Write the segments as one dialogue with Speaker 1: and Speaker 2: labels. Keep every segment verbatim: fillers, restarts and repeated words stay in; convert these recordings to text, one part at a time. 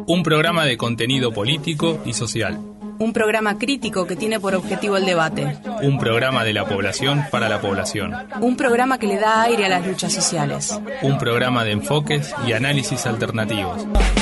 Speaker 1: Un programa de contenido político y social.
Speaker 2: Un programa crítico que tiene por objetivo el debate.
Speaker 1: Un programa de la población para la población.
Speaker 2: Un programa que le da aire a las luchas sociales.
Speaker 1: Un programa de enfoques y análisis alternativos.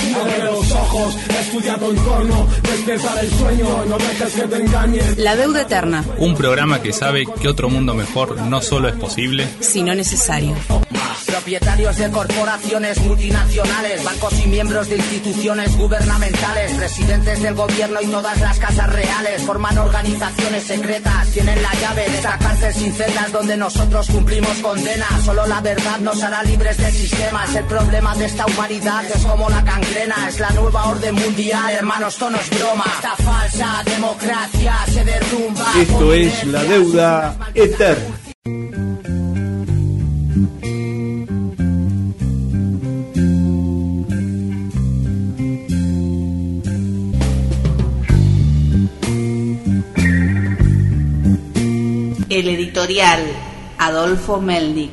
Speaker 2: La deuda eterna.
Speaker 1: Un programa que sabe que otro mundo mejor no solo es posible,
Speaker 2: sino necesario.
Speaker 3: Propietarios de corporaciones multinacionales, bancos y miembros de instituciones gubernamentales, presidentes del gobierno y todas las casas reales forman organizaciones secretas, tienen la llave de esta cárcel sin celdas donde nosotros cumplimos condena. Solo la verdad nos hará libres del sistema. Es el problema de esta humanidad, es como la gangrena, es la nueva orden mundial. Hermanos, esto no es broma, esta falsa democracia se derrumba.
Speaker 4: Esto es la deuda eterna.
Speaker 5: El editorial Adolfo Melnik.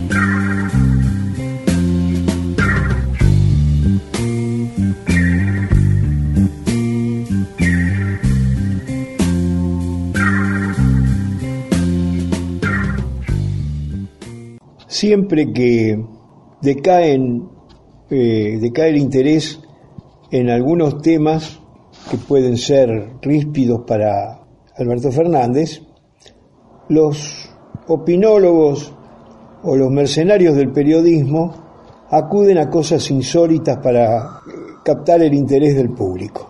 Speaker 4: Siempre que decaen, eh, decae el interés en algunos temas que pueden ser ríspidos para Alberto Fernández, los opinólogos o los mercenarios del periodismo acuden a cosas insólitas para captar el interés del público.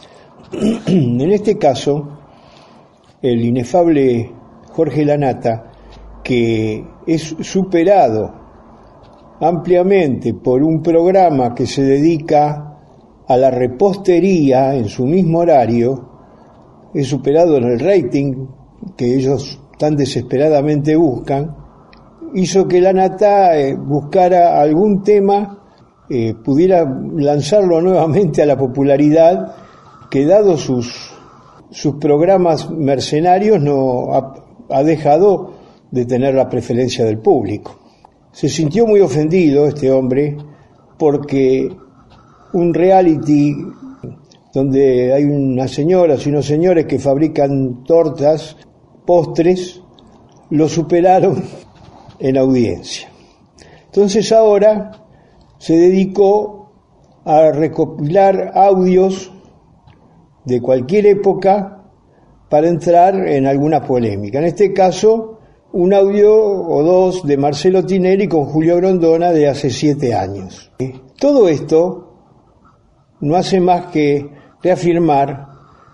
Speaker 4: En este caso, el inefable Jorge Lanata, que es superado ampliamente por un programa que se dedica a la repostería en su mismo horario, es superado en el rating que ellos tan desesperadamente buscan, hizo que Lanata eh, buscara algún tema, eh, pudiera lanzarlo nuevamente a la popularidad, que dado sus, sus programas mercenarios no ha, ha dejado de tener la preferencia del público. Se sintió muy ofendido este hombre porque un reality donde hay unas señoras y unos señores que fabrican tortas, postres, lo superaron en audiencia. Entonces ahora se dedicó a recopilar audios de cualquier época para entrar en alguna polémica. En este caso, un audio o dos de Marcelo Tinelli con Julio Grondona de hace siete años. Todo esto no hace más que reafirmar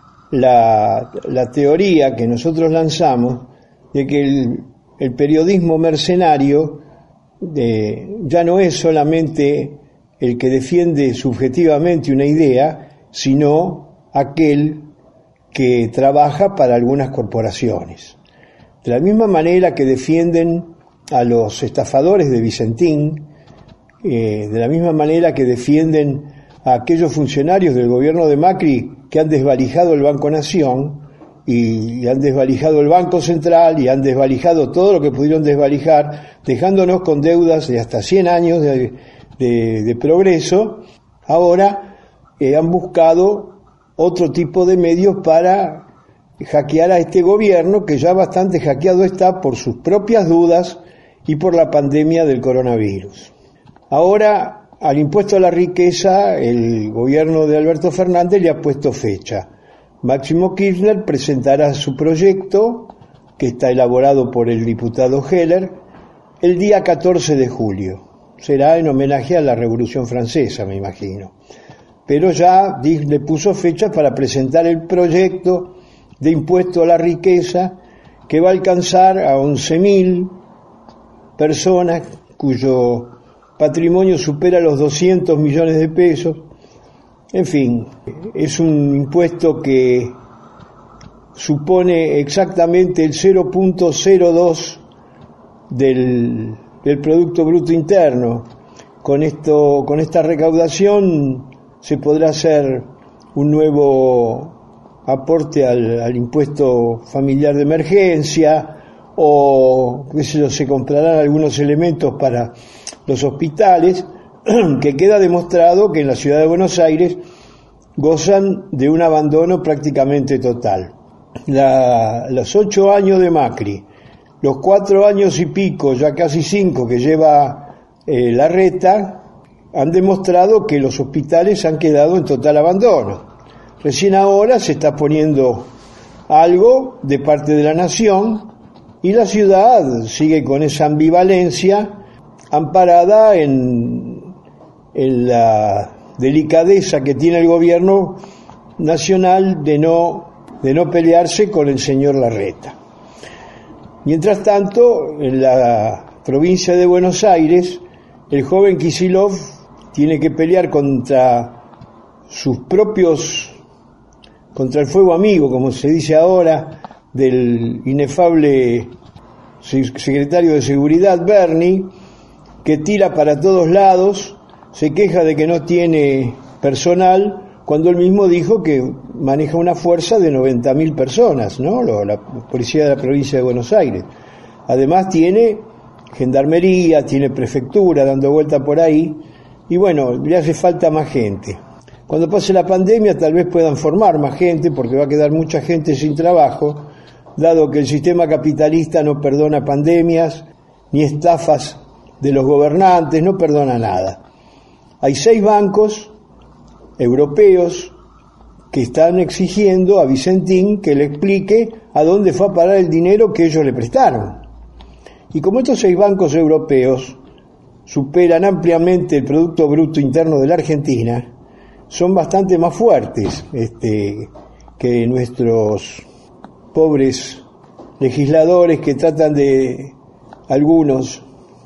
Speaker 4: La, la teoría que nosotros lanzamos de que el, el periodismo mercenario de, ya no es solamente el que defiende subjetivamente una idea, sino aquel que trabaja para algunas corporaciones. De la misma manera que defienden a los estafadores de Vicentín, eh, de la misma manera que defienden a aquellos funcionarios del gobierno de Macri que han desvalijado el Banco Nación y han desvalijado el Banco Central y han desvalijado todo lo que pudieron desvalijar, dejándonos con deudas de hasta cien años de, de, de progreso. Ahora eh, han buscado otro tipo de medios para hackear a este gobierno, que ya bastante hackeado está por sus propias dudas y por la pandemia del coronavirus. Ahora, al impuesto a la riqueza, el gobierno de Alberto Fernández le ha puesto fecha. Máximo Kirchner presentará su proyecto, que está elaborado por el diputado Heller, el día catorce de julio. Será en homenaje a la Revolución Francesa, me imagino. Pero ya le puso fecha para presentar el proyecto de impuesto a la riqueza, que va a alcanzar a once mil personas cuyo patrimonio supera los doscientos millones de pesos. En fin, es un impuesto que supone exactamente el cero punto cero dos del, del Producto Bruto Interno. Con esto, con esta recaudación se podrá hacer un nuevo aporte al, al impuesto familiar de emergencia, o qué sé yo, se comprarán algunos elementos para los hospitales, que queda demostrado que en la ciudad de Buenos Aires gozan de un abandono prácticamente total. La, los ocho años de Macri, los cuatro años y pico, ya casi cinco, que lleva eh, Larreta, han demostrado que los hospitales han quedado en total abandono. Recién ahora se está poniendo algo de parte de la nación y la ciudad sigue con esa ambivalencia amparada en, en la delicadeza que tiene el gobierno nacional de no, de no pelearse con el señor Larreta. Mientras tanto, en la provincia de Buenos Aires, el joven Kicillof tiene que pelear contra sus propios, contra el fuego amigo, como se dice ahora, del inefable secretario de Seguridad, Bernie, que tira para todos lados, se queja de que no tiene personal, cuando él mismo dijo que maneja una fuerza de noventa mil personas, ¿no? La policía de la provincia de Buenos Aires. Además tiene gendarmería, tiene prefectura dando vuelta por ahí, y bueno, le hace falta más gente. Cuando pase la pandemia tal vez puedan formar más gente, porque va a quedar mucha gente sin trabajo, dado que el sistema capitalista no perdona pandemias, ni estafas de los gobernantes, no perdona nada. Hay seis bancos europeos que están exigiendo a Vicentín que le explique a dónde fue a parar el dinero que ellos le prestaron. Y como estos seis bancos europeos superan ampliamente el Producto Bruto Interno de la Argentina, son bastante más fuertes este, que nuestros pobres legisladores que tratan de, algunos,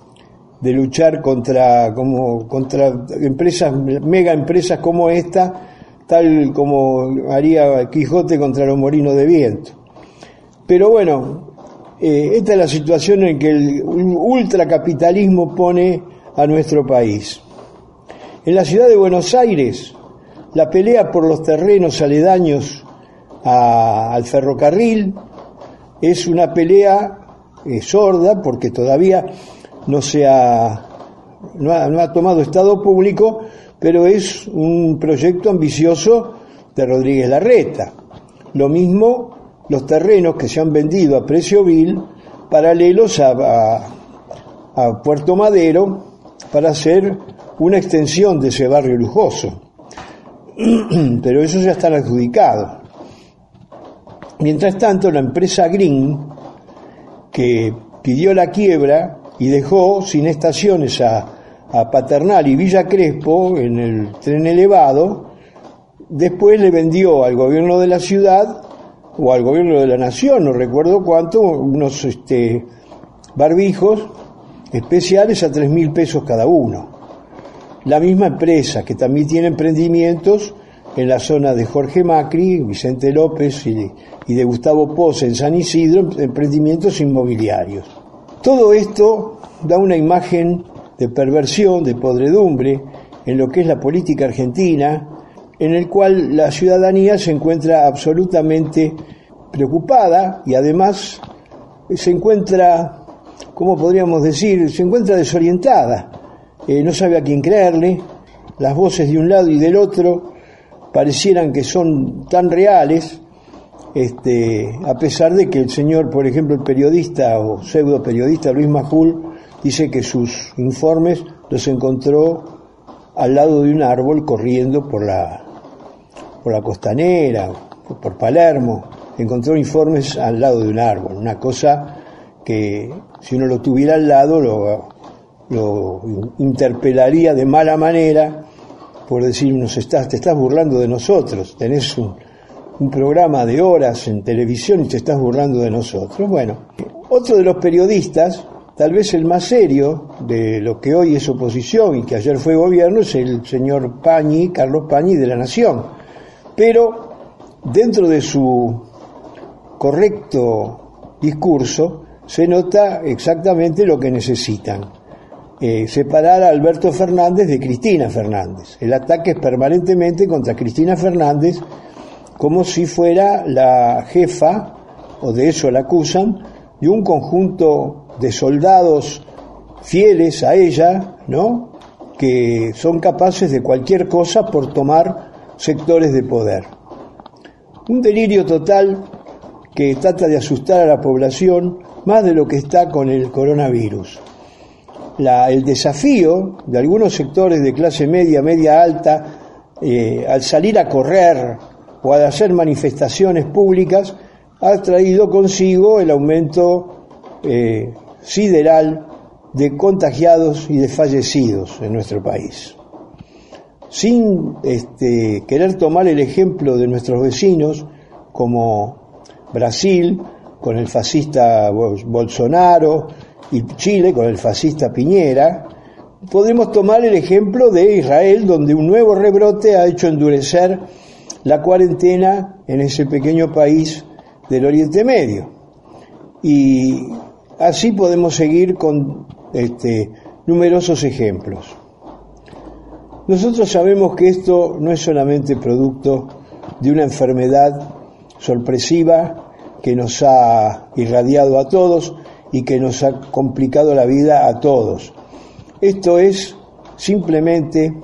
Speaker 4: de luchar contra, como, contra empresas, mega empresas como esta, tal como haría Quijote contra los molinos de viento. Pero bueno, eh, esta es la situación en que el ultracapitalismo pone a nuestro país. En la ciudad de Buenos Aires, la pelea por los terrenos aledaños a, al ferrocarril es una pelea eh, sorda, porque todavía no se ha no, ha no ha tomado estado público, pero es un proyecto ambicioso de Rodríguez Larreta. Lo mismo los terrenos que se han vendido a precio vil paralelos a, a, a Puerto Madero para hacer una extensión de ese barrio lujoso. Pero esos ya están adjudicados. Mientras tanto, la empresa Green, que pidió la quiebra y dejó sin estaciones a, a Paternal y Villa Crespo en el tren elevado, después le vendió al gobierno de la ciudad o al gobierno de la nación, no recuerdo cuánto, unos este, barbijos especiales a tres mil pesos cada uno. La misma empresa, que también tiene emprendimientos en la zona de Jorge Macri, Vicente López y de, y de Gustavo Posse en San Isidro, emprendimientos inmobiliarios. Todo esto da una imagen de perversión, de podredumbre en lo que es la política argentina, en el cual la ciudadanía se encuentra absolutamente preocupada y además se encuentra, ¿cómo podríamos decir?, se encuentra desorientada. Eh, no sabe a quién creerle, las voces de un lado y del otro parecieran que son tan reales, este, a pesar de que el señor, por ejemplo, el periodista o pseudo periodista Luis Majul dice que sus informes los encontró al lado de un árbol corriendo por la, por la costanera, por Palermo, encontró informes al lado de un árbol, una cosa que si uno lo tuviera al lado lo lo interpelaría de mala manera por decirnos, estás, te estás burlando de nosotros, tenés un, un programa de horas en televisión y te estás burlando de nosotros. Bueno, otro de los periodistas, tal vez el más serio de lo que hoy es oposición y que ayer fue gobierno, es el señor Pañi, Carlos Pañi de La Nación, pero dentro de su correcto discurso se nota exactamente lo que necesitan. Eh, separar a Alberto Fernández de Cristina Fernández. El ataque es permanentemente contra Cristina Fernández, como si fuera la jefa, o de eso la acusan, de un conjunto de soldados fieles a ella, ¿no?, que son capaces de cualquier cosa por tomar sectores de poder. Un delirio total que trata de asustar a la población más de lo que está con el coronavirus. La, el desafío de algunos sectores de clase media, media alta, eh, al salir a correr o al hacer manifestaciones públicas, ha traído consigo el aumento eh, sideral de contagiados y de fallecidos en nuestro país. Sin este, querer tomar el ejemplo de nuestros vecinos, como Brasil, con el fascista Bolsonaro, y Chile, con el fascista Piñera, podemos tomar el ejemplo de Israel, donde un nuevo rebrote ha hecho endurecer la cuarentena en ese pequeño país del Oriente Medio. Y así podemos seguir con este, numerosos ejemplos. Nosotros sabemos que esto no es solamente producto de una enfermedad sorpresiva que nos ha irradiado a todos y que nos ha complicado la vida a todos. Esto es simplemente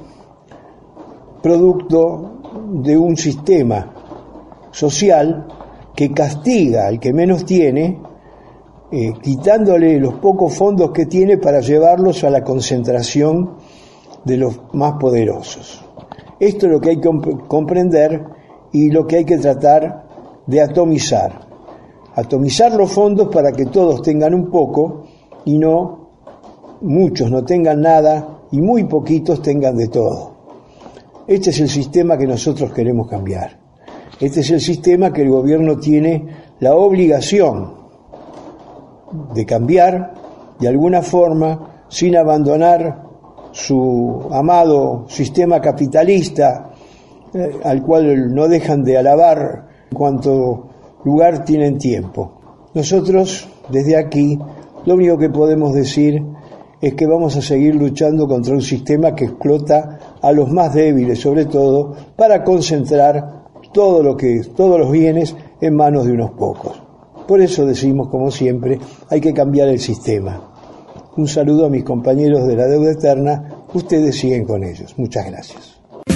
Speaker 4: producto de un sistema social que castiga al que menos tiene, eh, quitándole los pocos fondos que tiene para llevarlos a la concentración de los más poderosos. Esto es lo que hay que comp- comprender y lo que hay que tratar de atomizar. Atomizar los fondos para que todos tengan un poco y no muchos no tengan nada y muy poquitos tengan de todo. Este es el sistema que nosotros queremos cambiar. Este es el sistema que el gobierno tiene la obligación de cambiar de alguna forma sin abandonar su amado sistema capitalista, eh, al cual no dejan de alabar cuanto lugar tienen tiempo. Nosotros, desde aquí, lo único que podemos decir es que vamos a seguir luchando contra un sistema que explota a los más débiles, sobre todo, para concentrar todo lo que, todos los bienes en manos de unos pocos. Por eso decimos, como siempre, hay que cambiar el sistema. Un saludo a mis compañeros de la Deuda Eterna. Ustedes siguen con ellos. Muchas gracias.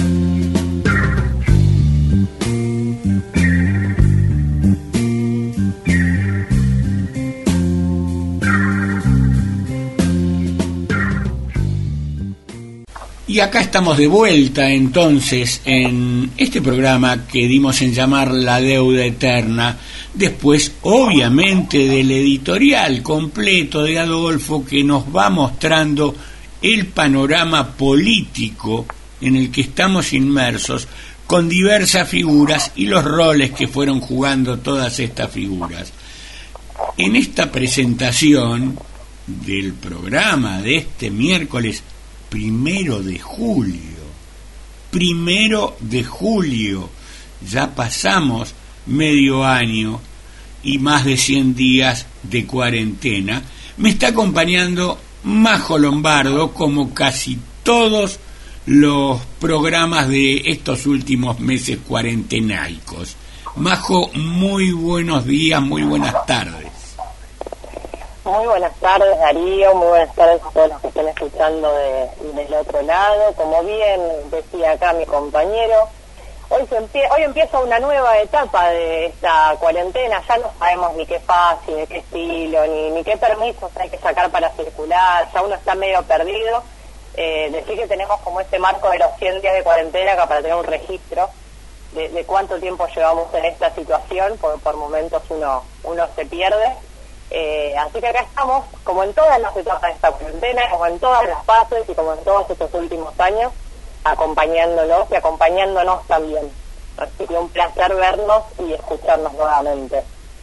Speaker 6: Y acá estamos de vuelta entonces en este programa que dimos en llamar La Deuda Eterna, después obviamente del editorial completo de Adolfo que nos va mostrando el panorama político en el que estamos inmersos con diversas figuras y los roles que fueron jugando todas estas figuras. En esta presentación del programa de este miércoles primero de julio, primero de julio, ya pasamos medio año y más de cien días de cuarentena, me está acompañando Majo Lombardo, como casi todos los programas de estos últimos meses cuarentenaicos. Majo, muy buenos días, muy buenas tardes.
Speaker 7: Muy buenas tardes, Darío, muy buenas tardes a todos los que estén escuchando de, del otro lado. Como bien decía acá mi compañero, hoy, se empie- hoy empieza una nueva etapa de esta cuarentena. Ya no sabemos ni qué fase, ni qué estilo, ni, ni qué permisos hay que sacar para circular. Ya uno está medio perdido. Eh, decir que tenemos como este marco de los cien días de cuarentena acá para tener un registro de, de cuánto tiempo llevamos en esta situación, porque por momentos uno, uno se pierde. Eh, así que acá estamos, como en todas las etapas de esta cuarentena, como en todas las fases y como en todos estos últimos años, acompañándolos y acompañándonos también. Así que un placer vernos y escucharnos nuevamente.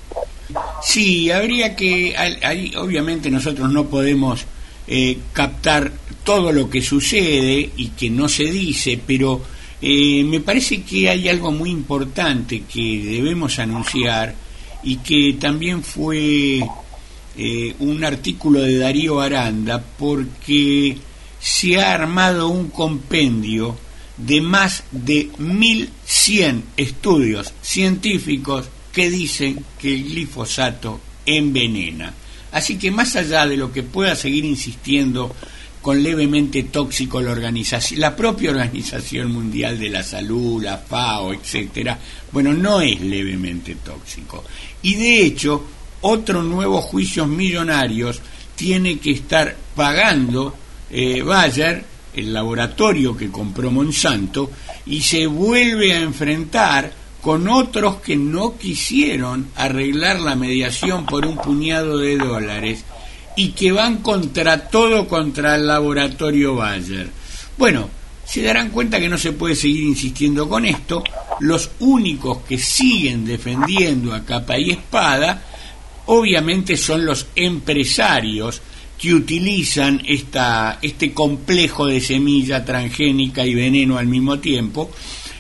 Speaker 6: Sí, habría que, ahí obviamente nosotros no podemos eh, captar todo lo que sucede y que no se dice, pero eh, me parece que hay algo muy importante que debemos anunciar y que también fue eh, un artículo de Darío Aranda, porque se ha armado un compendio de más de mil cien estudios científicos que dicen que el glifosato envenena. Así que más allá de lo que pueda seguir insistiendo con levemente tóxico la organización, la propia Organización Mundial de la Salud, la FAO, etcétera. Bueno, no es levemente tóxico. Y de hecho, otros nuevos juicios millonarios tiene que estar pagando eh, Bayer, el laboratorio que compró Monsanto, y se vuelve a enfrentar con otros que no quisieron arreglar la mediación por un puñado de dólares y que van contra todo contra el laboratorio Bayer. Bueno, se darán cuenta que no se puede seguir insistiendo con esto. Los únicos que siguen defendiendo a capa y espada obviamente son los empresarios que utilizan esta, este complejo de semilla transgénica y veneno al mismo tiempo,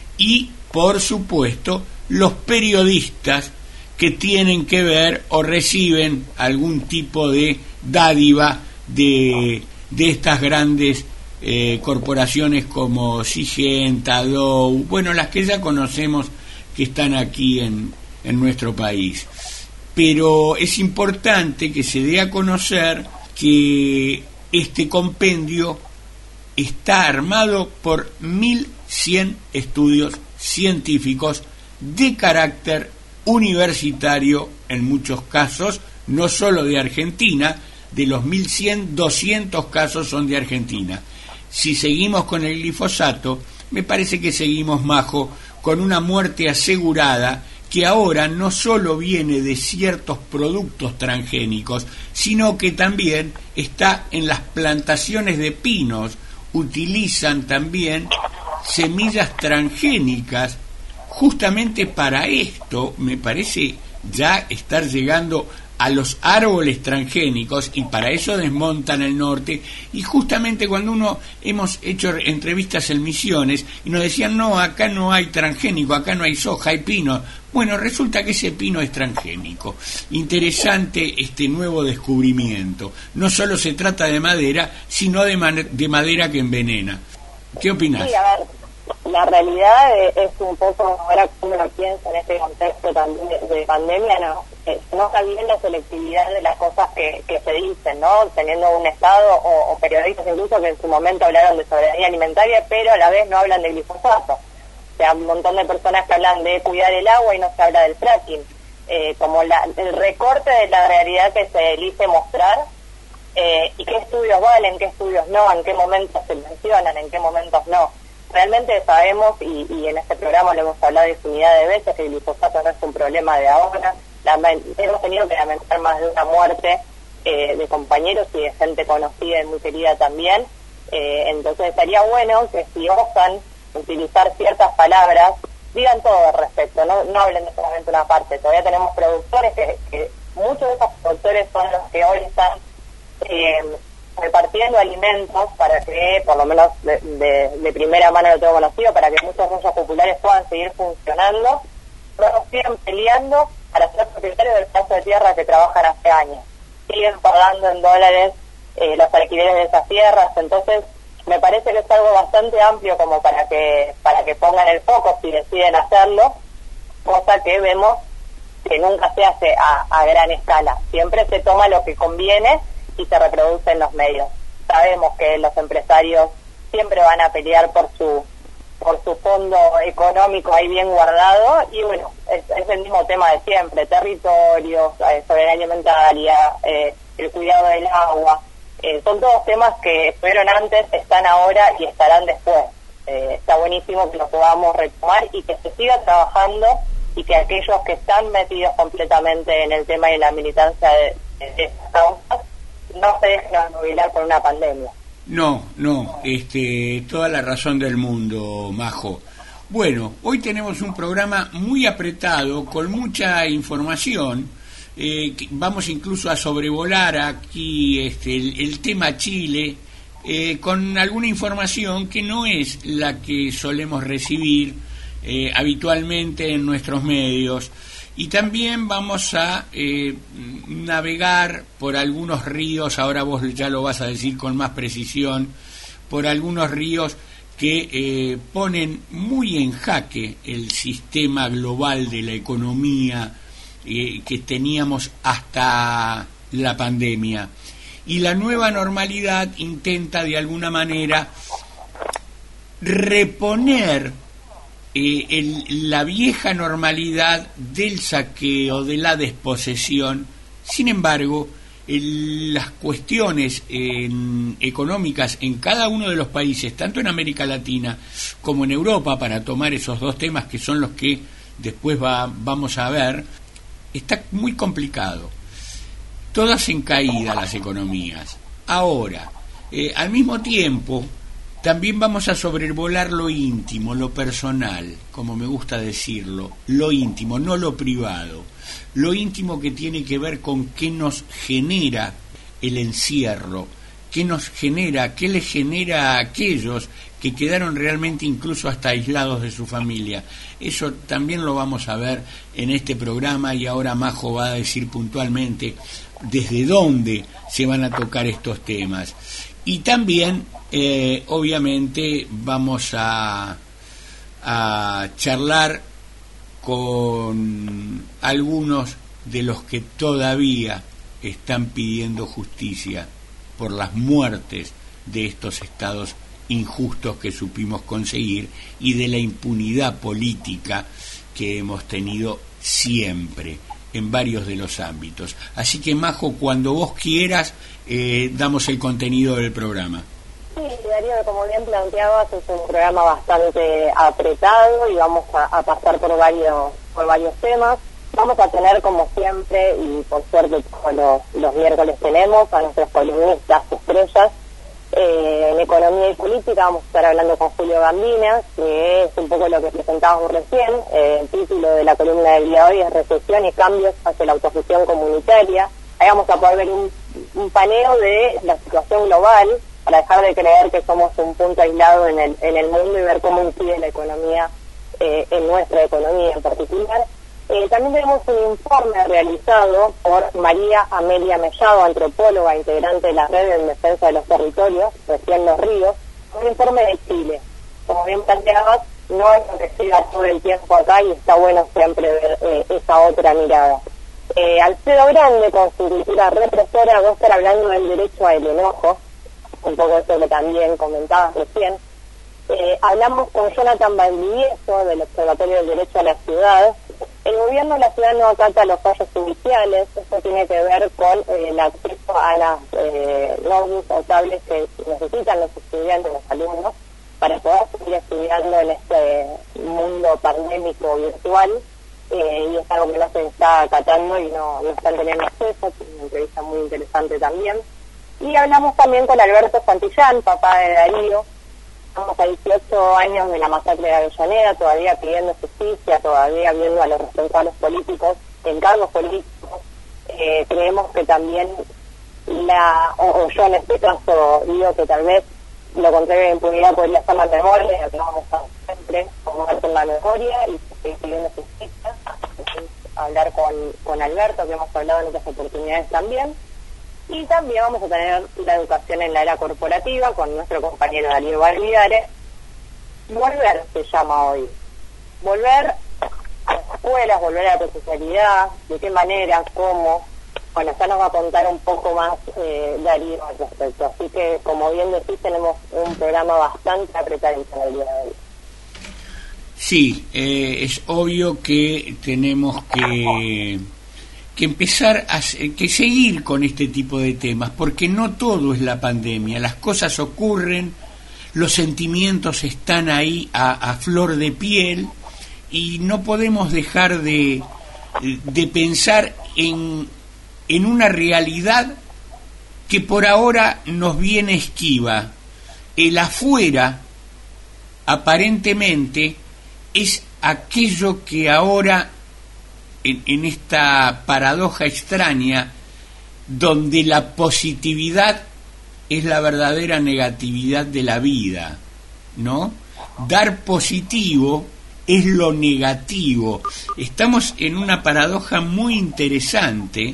Speaker 6: y por supuesto los periodistas que tienen que ver o reciben algún tipo de dádiva de, de estas grandes eh, corporaciones como Syngenta, Dow, bueno, las que ya conocemos que están aquí en, en nuestro país. Pero es importante que se dé a conocer que este compendio está armado por mil cien estudios científicos de carácter universitario, en muchos casos, no solo de Argentina. De los mil cien, doscientos casos son de Argentina. Si seguimos con el glifosato, me parece que seguimos, Majo, con una muerte asegurada que ahora no solo viene de ciertos productos transgénicos, sino que también está en las plantaciones de pinos. Utilizan también semillas transgénicas justamente para esto. Me parece ya estar llegando a los árboles transgénicos, y para eso desmontan el norte. Y justamente cuando uno hemos hecho entrevistas en Misiones y nos decían, no, acá no hay transgénico, acá no hay soja, hay pino. Bueno, resulta que ese pino es transgénico. Interesante este nuevo descubrimiento. No solo se trata de madera, sino de, man- de madera que envenena. ¿Qué opinas?
Speaker 7: Sí, a ver, la realidad es un poco, ahora como uno piensa en este contexto también de, de pandemia, no, eh, no está bien la selectividad de las cosas que, que se dicen, ¿no? Teniendo un Estado o, o periodistas incluso que en su momento hablaron de soberanía alimentaria, pero a la vez no hablan de glifosato. O sea, un montón de personas que hablan de cuidar el agua y no se habla del fracking. Eh, como la, el recorte de la realidad que se elige mostrar, eh, y qué estudios valen, qué estudios no, en qué momentos se mencionan, en qué momentos no. Realmente sabemos, y, y en este programa lo hemos hablado infinidad de veces, que el glifosato no es un problema de ahora. La, hemos tenido que lamentar más de una muerte eh, de compañeros y de gente conocida y muy querida también. Eh, entonces estaría bueno que si osan utilizar ciertas palabras, digan todo al respecto, no, no hablen de solamente una parte. Todavía tenemos productores que, que muchos de esos productores son los que hoy están eh, repartiendo alimentos para que, por lo menos de, de, de primera mano lo tengo conocido, para que muchos ollas populares puedan seguir funcionando. Luego siguen peleando para ser propietarios del pedazo de tierra que trabajan hace años. Siguen pagando en dólares eh, los alquileres de esas tierras. Entonces me parece que es algo bastante amplio como para que para que pongan el foco si deciden hacerlo, cosa que vemos que nunca se hace a, a gran escala. Siempre se toma lo que conviene y se reproduce en los medios. Sabemos que los empresarios siempre van a pelear por su por su fondo económico ahí bien guardado, y bueno, es, es el mismo tema de siempre: territorios, eh, soberanía alimentaria, eh, el cuidado del agua. Eh, son todos temas que fueron antes, están ahora y estarán después. Eh, está buenísimo que lo podamos retomar y que se siga trabajando, y que aquellos que están metidos completamente en el tema y en la militancia de, de estas causas no se dejen movilar por una pandemia.
Speaker 6: No, no, este, toda la razón del mundo, Majo. Bueno, hoy tenemos un programa muy apretado, con mucha información. Eh, vamos incluso a sobrevolar aquí este, el, el tema Chile, eh, con alguna información que no es la que solemos recibir eh, habitualmente en nuestros medios. Y también vamos a eh, navegar por algunos ríos, ahora vos ya lo vas a decir con más precisión, por algunos ríos que eh, ponen muy en jaque el sistema global de la economía eh, que teníamos hasta la pandemia. y la nueva normalidad intenta de alguna manera reponer eh, el, la vieja normalidad del saqueo, de la desposesión. Sin embargo, el, las cuestiones en, económicas en cada uno de los países, tanto en América Latina como en Europa, para tomar esos dos temas que son los que después va, vamos a ver, está muy complicado. Todas en caída las economías. Ahora, eh, al mismo tiempo, también vamos a sobrevolar lo íntimo, lo personal, como me gusta decirlo, lo íntimo, no lo privado. Lo íntimo que tiene que ver con qué nos genera el encierro, qué nos genera, qué le genera a aquellos que quedaron realmente incluso hasta aislados de su familia. Eso también lo vamos a ver en este programa, y ahora Majo va a decir puntualmente desde dónde se van a tocar estos temas. Y también, eh, obviamente, vamos a, a charlar con algunos de los que todavía están pidiendo justicia por las muertes de estos estados injustos que supimos conseguir y de la impunidad política que hemos tenido siempre en varios de los ámbitos. Así que, Majo, cuando vos quieras, eh, damos el contenido del programa.
Speaker 7: Sí, Darío, como bien planteabas, es un programa bastante apretado y vamos a, a pasar por varios por varios temas. Vamos a tener, como siempre, y por suerte todos los, los miércoles tenemos a nuestros columnistas estrellas eh, en economía y política. Vamos a estar hablando con Julio Gambina, que es un poco lo que presentábamos recién. Eh, el título de la columna del día de hoy es Recesión y cambios hacia la autogestión comunitaria. Ahí vamos a poder ver un, un paneo de la situación global, para dejar de creer que somos un punto aislado en el, en el mundo y ver cómo incide la economía eh, en nuestra economía en particular. Eh, también tenemos un informe realizado por María Amelia Mellado, antropóloga, integrante de la Red en Defensa de los Territorios, recién Los Ríos, un informe de Chile. Como bien planteabas, no es lo que llega todo el tiempo acá y está bueno siempre ver eh, esa otra mirada. Eh, Alfredo Grande, con su cultura represora, va a estar hablando del derecho al enojo, un poco eso que también comentabas recién. Eh, hablamos con Jonathan Valdivieso, del Observatorio del Derecho a la Ciudad. El gobierno de la ciudad no acata los fallos judiciales. Esto tiene que ver con eh, el acceso a las eh, notebooks o tablets que necesitan los estudiantes, los alumnos, para poder seguir estudiando en este mundo pandémico virtual. Eh, y es algo que no se está acatando y no, no están teniendo acceso. Es una entrevista muy interesante también. Y hablamos también con Alberto Santillán, papá de Darío. Estamos a dieciocho años de la masacre de Avellaneda, todavía pidiendo justicia, todavía viendo a los responsables políticos en cargos políticos. Eh, creemos que también, la o, o yo en este caso digo que tal vez lo contrario de impunidad podría estar la memoria, lo que vamos a siempre, como ver con la memoria y seguir pidiendo justicia. Hablar con, con Alberto, que hemos hablado en otras oportunidades también. Y también vamos a tener la educación en la era corporativa con nuestro compañero Darío Barbidares. Volver se llama hoy. Volver a las escuelas, volver a la presencialidad, de qué manera, cómo. Bueno, ya nos va a contar un poco más eh, Darío al respecto. Así que, como bien decís, tenemos un programa bastante apretadito en el día de hoy.
Speaker 6: Sí, eh, es obvio que tenemos que... que empezar a que seguir con este tipo de temas, porque no todo es la pandemia, las cosas ocurren, los sentimientos están ahí a, a flor de piel y no podemos dejar de, de pensar en, en una realidad que por ahora nos viene esquiva. El afuera, aparentemente, es aquello que ahora En, en esta paradoja extraña donde la positividad es la verdadera negatividad de la vida, ¿no? Dar positivo es lo negativo. Estamos en una paradoja muy interesante.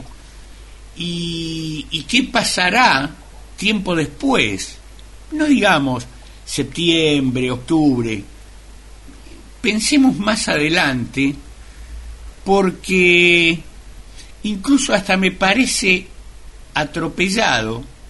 Speaker 6: ¿Y, y qué pasará tiempo después? No digamos septiembre, octubre. Pensemos más adelante, porque incluso hasta me parece atropellado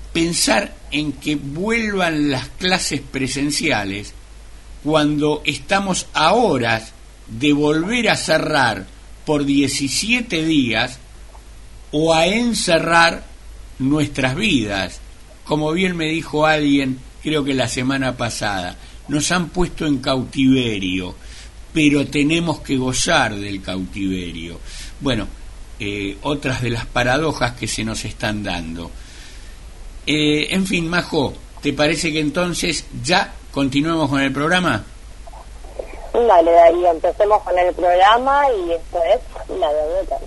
Speaker 6: pensar en que vuelvan las clases presenciales cuando estamos a horas de volver a cerrar por diecisiete días o a encerrar nuestras vidas. Como bien me dijo alguien, creo que la semana pasada, nos han puesto en cautiverio, pero tenemos que gozar del cautiverio. Bueno, eh, otras de las paradojas que se nos están dando. Eh, en fin, Majo, ¿te parece que entonces ya continuemos con el programa?
Speaker 7: Dale, Darío, empecemos con el programa y esto es La Deuda Eterna.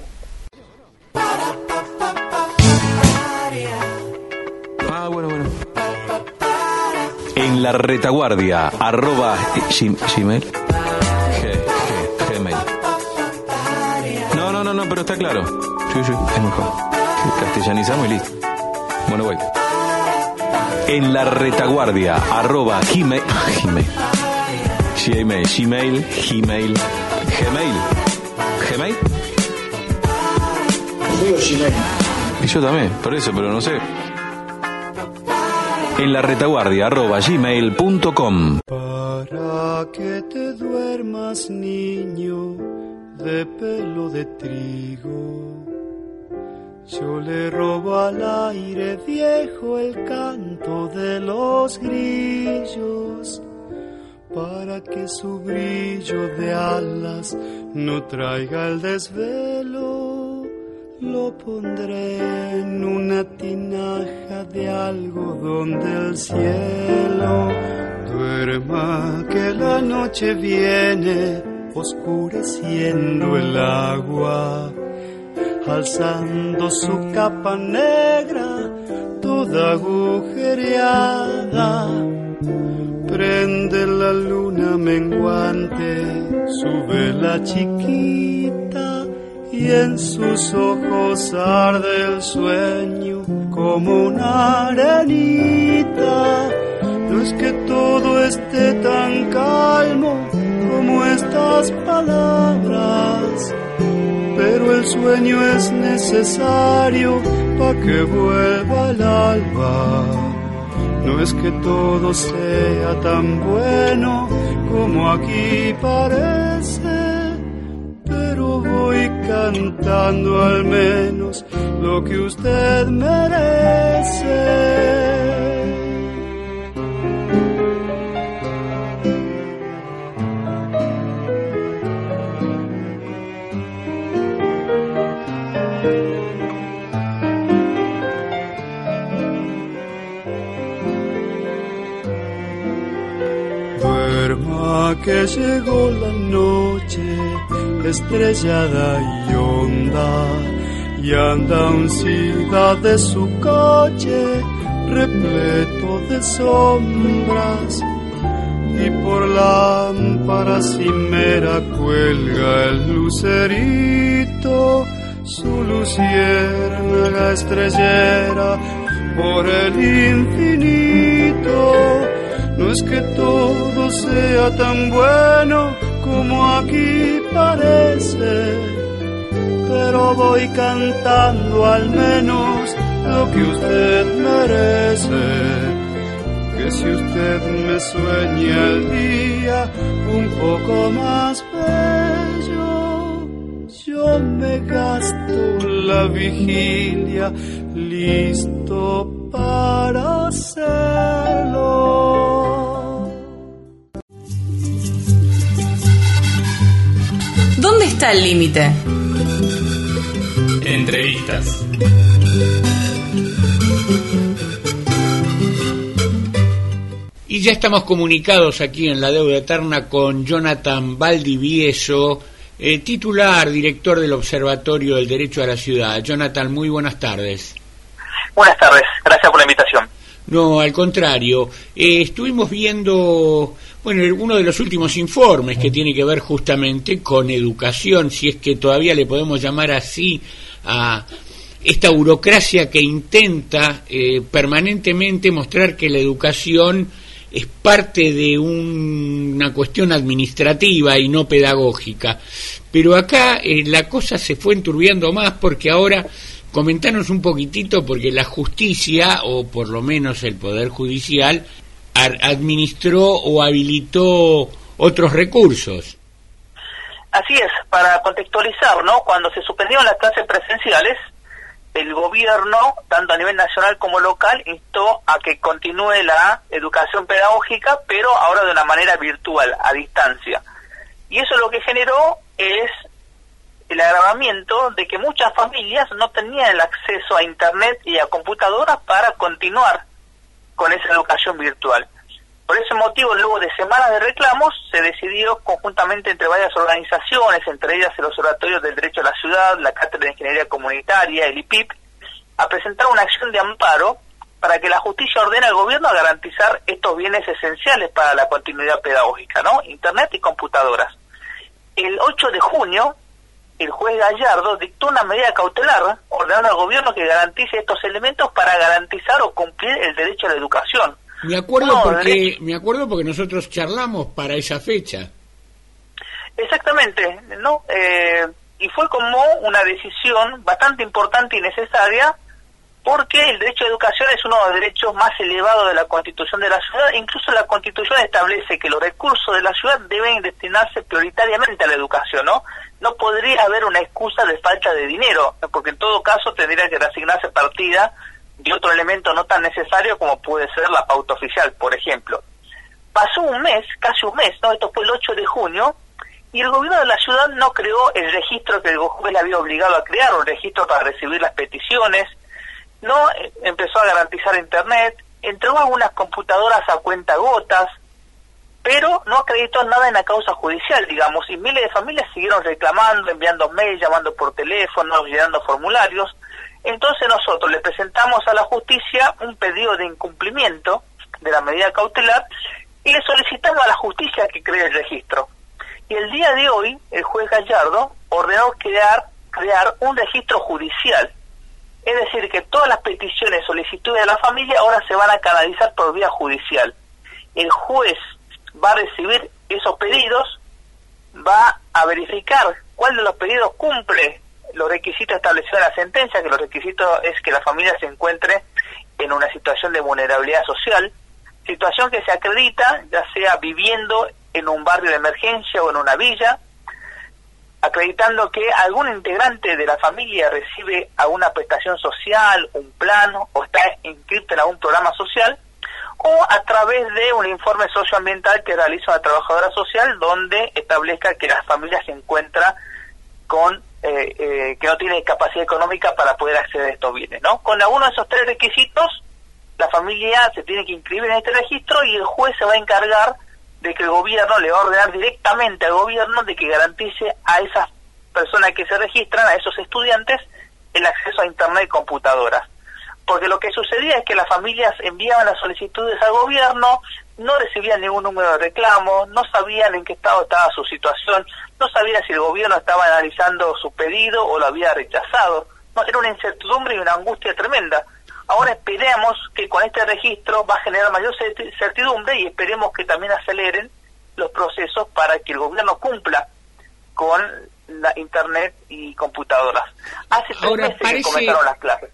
Speaker 8: Ah, bueno, bueno. En la retaguardia, arroba gmail. G, G, Gmail. No, no, no, no, pero está claro. Sí, sí, es mejor. Castellanizamos y listo. Bueno, voy. En la retaguardia, arroba gmail. Gmail. Gmail, Gmail, Gmail, Gmail. ¿Gmail?
Speaker 4: Digo Gmail.
Speaker 8: Y yo también, por eso, pero no sé. En la retaguardia arroba gmail punto com.
Speaker 9: Para que te duermas, niño de pelo de trigo, yo le robo al aire viejo el canto de los grillos, para que su brillo de alas no traiga el desvelo. Lo pondré en una tinaja de algodón del cielo. Duerma que la noche viene oscureciendo el agua, alzando su capa negra toda agujereada. Prende la luna menguante su vela chiquita, y en sus ojos arde el sueño como una arenita. No es que todo esté tan calmo como estas palabras, pero el sueño es necesario para que vuelva el alba. No es que todo sea tan bueno como aquí parece, pero voy cantando al menos lo que usted merece. Duerma que llegó la noche estrellada y honda, y anda uncida de su coche repleto de sombras, y por lámpara cimera cuelga el lucerito, su luciérnaga estrellera por el infinito. No es que todo sea tan bueno como aquí parece, pero voy cantando al menos lo que usted merece. Que si usted me sueña el día un poco más bello, yo me gasto la vigilia listo para hacerlo.
Speaker 2: ¿Dónde está el límite?
Speaker 1: Entrevistas.
Speaker 6: Y ya estamos comunicados aquí en La Deuda Eterna con Jonathan Valdivieso, eh, titular, director del Observatorio del Derecho a la Ciudad. Jonathan, muy buenas tardes.
Speaker 10: Buenas tardes, gracias por la invitación.
Speaker 6: No, al contrario, eh, estuvimos viendo, bueno, uno de los últimos informes que tiene que ver justamente con educación, si es que todavía le podemos llamar así a esta burocracia que intenta eh, permanentemente mostrar que la educación es parte de un, una cuestión administrativa y no pedagógica. Pero acá eh, la cosa se fue enturbiando más porque ahora comentanos un poquitito, porque la justicia, o por lo menos el Poder Judicial, administró o habilitó otros recursos.
Speaker 10: Así es, para contextualizar, ¿no? Cuando se suspendieron las clases presenciales, el gobierno, tanto a nivel nacional como local, instó a que continúe la educación pedagógica, pero ahora de una manera virtual, a distancia. Y eso lo que generó es el agravamiento de que muchas familias no tenían el acceso a internet y a computadoras para continuar con esa educación virtual. Por ese motivo, luego de semanas de reclamos, se decidió conjuntamente entre varias organizaciones, entre ellas el Observatorio del Derecho a la Ciudad, la Cátedra de Ingeniería Comunitaria, el I P I P, a presentar una acción de amparo para que la justicia ordene al gobierno a garantizar estos bienes esenciales para la continuidad pedagógica, ¿no? Internet y computadoras. El ocho de junio, el juez Gallardo dictó una medida cautelar ordenando al gobierno que garantice estos elementos para garantizar o cumplir el derecho a la educación.
Speaker 6: Me acuerdo no, porque me acuerdo porque nosotros charlamos para esa fecha.
Speaker 10: Exactamente, ¿no? Eh, y fue como una decisión bastante importante y necesaria, porque el derecho a educación es uno de los derechos más elevados de la Constitución de la ciudad. Incluso la Constitución establece que los recursos de la ciudad deben destinarse prioritariamente a la educación, ¿no? No podría haber una excusa de falta de dinero, porque en todo caso tendría que reasignarse partida de otro elemento no tan necesario como puede ser la pauta oficial, por ejemplo. Pasó un mes, casi un mes, ¿no? Esto fue el ocho de junio, y el gobierno de la ciudad no creó el registro que el juez le había obligado a crear, un registro para recibir las peticiones, no empezó a garantizar internet, entregó algunas computadoras a cuentagotas, pero no acreditó nada en la causa judicial, digamos, y miles de familias siguieron reclamando, enviando mails, llamando por teléfono, llenando formularios. Entonces nosotros le presentamos a la justicia un pedido de incumplimiento de la medida cautelar y le solicitamos a la justicia que cree el registro. Y el día de hoy, el juez Gallardo ordenó crear, crear un registro judicial. Es decir, que todas las peticiones, solicitudes de la familia ahora se van a canalizar por vía judicial. El juez va a recibir esos pedidos, va a verificar cuál de los pedidos cumple los requisitos establecidos en la sentencia, que los requisitos es que la familia se encuentre en una situación de vulnerabilidad social, situación que se acredita ya sea viviendo en un barrio de emergencia o en una villa, acreditando que algún integrante de la familia recibe alguna prestación social, un plan, o está inscrito en algún programa social, o a través de un informe socioambiental que realiza una trabajadora social donde establezca que la familia se encuentra con eh, eh, que no tiene capacidad económica para poder acceder a estos bienes, ¿no? Con alguno de esos tres requisitos, la familia se tiene que inscribir en este registro y el juez se va a encargar de que el gobierno le va a ordenar directamente al gobierno de que garantice a esas personas que se registran, a esos estudiantes, el acceso a internet y computadoras. Porque lo que sucedía es que las familias enviaban las solicitudes al gobierno, no recibían ningún número de reclamo, no sabían en qué estado estaba su situación, no sabían si el gobierno estaba analizando su pedido o lo había rechazado. No, era una incertidumbre y una angustia tremenda. Ahora esperemos que con este registro va a generar mayor certidumbre y esperemos que también aceleren los procesos para que el gobierno cumpla con la internet y computadoras. Hace tres
Speaker 6: Ahora,
Speaker 10: meses
Speaker 6: parece,
Speaker 10: que comenzaron las clases.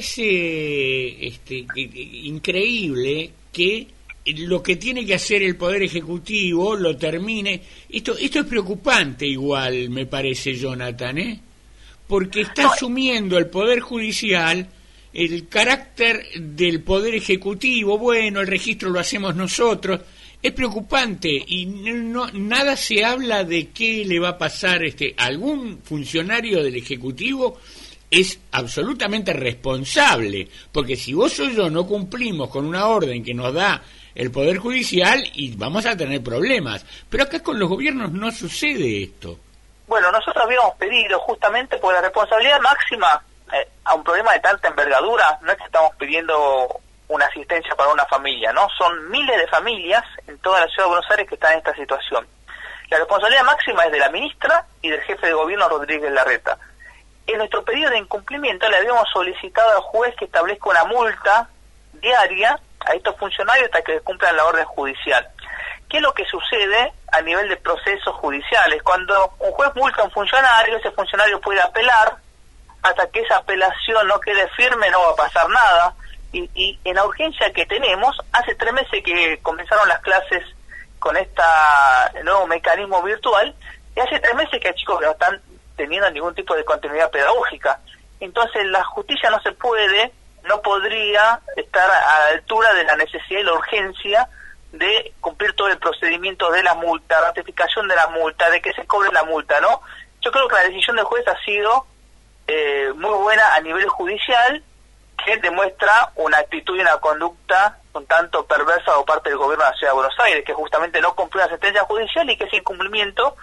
Speaker 6: Parece este, increíble que lo que tiene que hacer el Poder Ejecutivo lo termine. Esto, esto es preocupante igual, me parece, Jonathan, ¿eh? Porque está no. asumiendo el Poder Judicial el carácter del Poder Ejecutivo. Bueno, el registro lo hacemos nosotros. Es preocupante y no, nada se habla de qué le va a pasar este algún funcionario del Ejecutivo. Es absolutamente responsable, porque si vos o yo no cumplimos con una orden que nos da el Poder Judicial, y vamos a tener problemas. Pero acá con los gobiernos no sucede esto.
Speaker 10: Bueno, nosotros habíamos pedido justamente por la responsabilidad máxima eh, a un problema de tanta envergadura. No es que estamos pidiendo una asistencia para una familia, ¿no? Son miles de familias en toda la ciudad de Buenos Aires que están en esta situación. La responsabilidad máxima es de la ministra y del jefe de gobierno, Rodríguez Larreta. En nuestro pedido de incumplimiento le habíamos solicitado al juez que establezca una multa diaria a estos funcionarios hasta que cumplan la orden judicial. ¿Qué es lo que sucede a nivel de procesos judiciales? Cuando un juez multa a un funcionario, ese funcionario puede apelar hasta que esa apelación no quede firme no va a pasar nada. Y, y en la urgencia que tenemos, hace tres meses que comenzaron las clases con este nuevo mecanismo virtual, y hace tres meses que hay chicos que no están teniendo ningún tipo de continuidad pedagógica. Entonces la justicia no se puede, no podría estar a la altura de la necesidad y la urgencia de cumplir todo el procedimiento de la multa, ratificación de la multa, de que se cobre la multa, ¿no? Yo creo que la decisión del juez ha sido eh, muy buena a nivel judicial, que demuestra una actitud y una conducta un tanto perversa por parte del gobierno de la Ciudad de Buenos Aires, que justamente no cumplió una sentencia judicial y que ese incumplimiento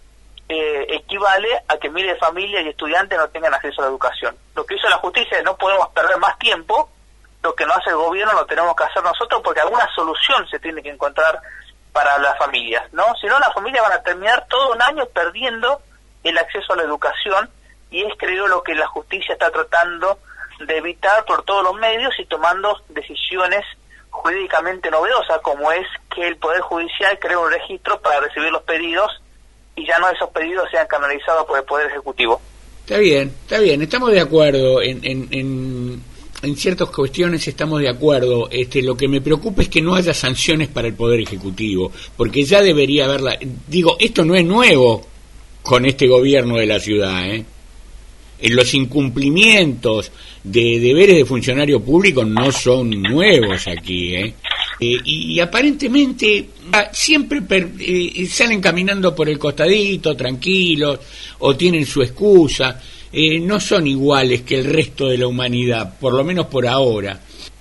Speaker 10: eh, equivale a que miles de familias y estudiantes no tengan acceso a la educación. Lo que hizo la justicia es no podemos perder más tiempo, lo que no hace el gobierno lo tenemos que hacer nosotros, porque alguna solución se tiene que encontrar para las familias, ¿no? Si no, las familias van a terminar todo un año perdiendo el acceso a la educación, y es, creo, lo que la justicia está tratando de evitar por todos los medios y tomando decisiones jurídicamente novedosas, como es que el Poder Judicial cree un registro para recibir los pedidos y ya no esos pedidos sean canalizados por el Poder Ejecutivo.
Speaker 6: Está bien, está bien, estamos de acuerdo en, en, en, en ciertas cuestiones, estamos de acuerdo. Este, lo que me preocupa es que no haya sanciones para el Poder Ejecutivo, porque ya debería haberla. Digo, esto no es nuevo con este gobierno de la ciudad, ¿eh? En los incumplimientos de deberes de funcionario público no son nuevos aquí, ¿eh? Eh, y, y aparentemente ah, siempre per, eh, salen caminando por el costadito, tranquilos, o tienen su excusa. Eh, no son iguales que el resto de la humanidad, por lo menos por ahora.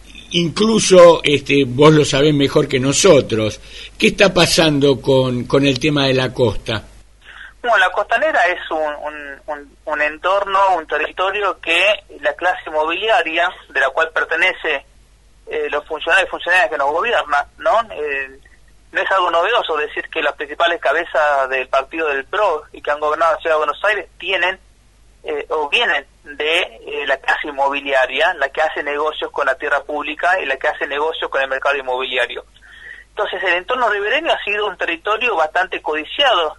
Speaker 6: Incluso este, vos lo sabés mejor que nosotros. ¿Qué está pasando con, con el tema de la costa?
Speaker 10: Bueno, la costanera es un, un, un, un entorno, un territorio que la clase inmobiliaria, de la cual pertenece eh, los funcionarios y funcionarias que nos gobiernan, ¿no? Eh, no es algo novedoso decir que las principales cabezas del partido del P R O y que han gobernado la Ciudad de Buenos Aires tienen eh, o vienen de eh, la clase inmobiliaria, la que hace negocios con la tierra pública y la que hace negocios con el mercado inmobiliario. Entonces el entorno ribereño ha sido un territorio bastante codiciado.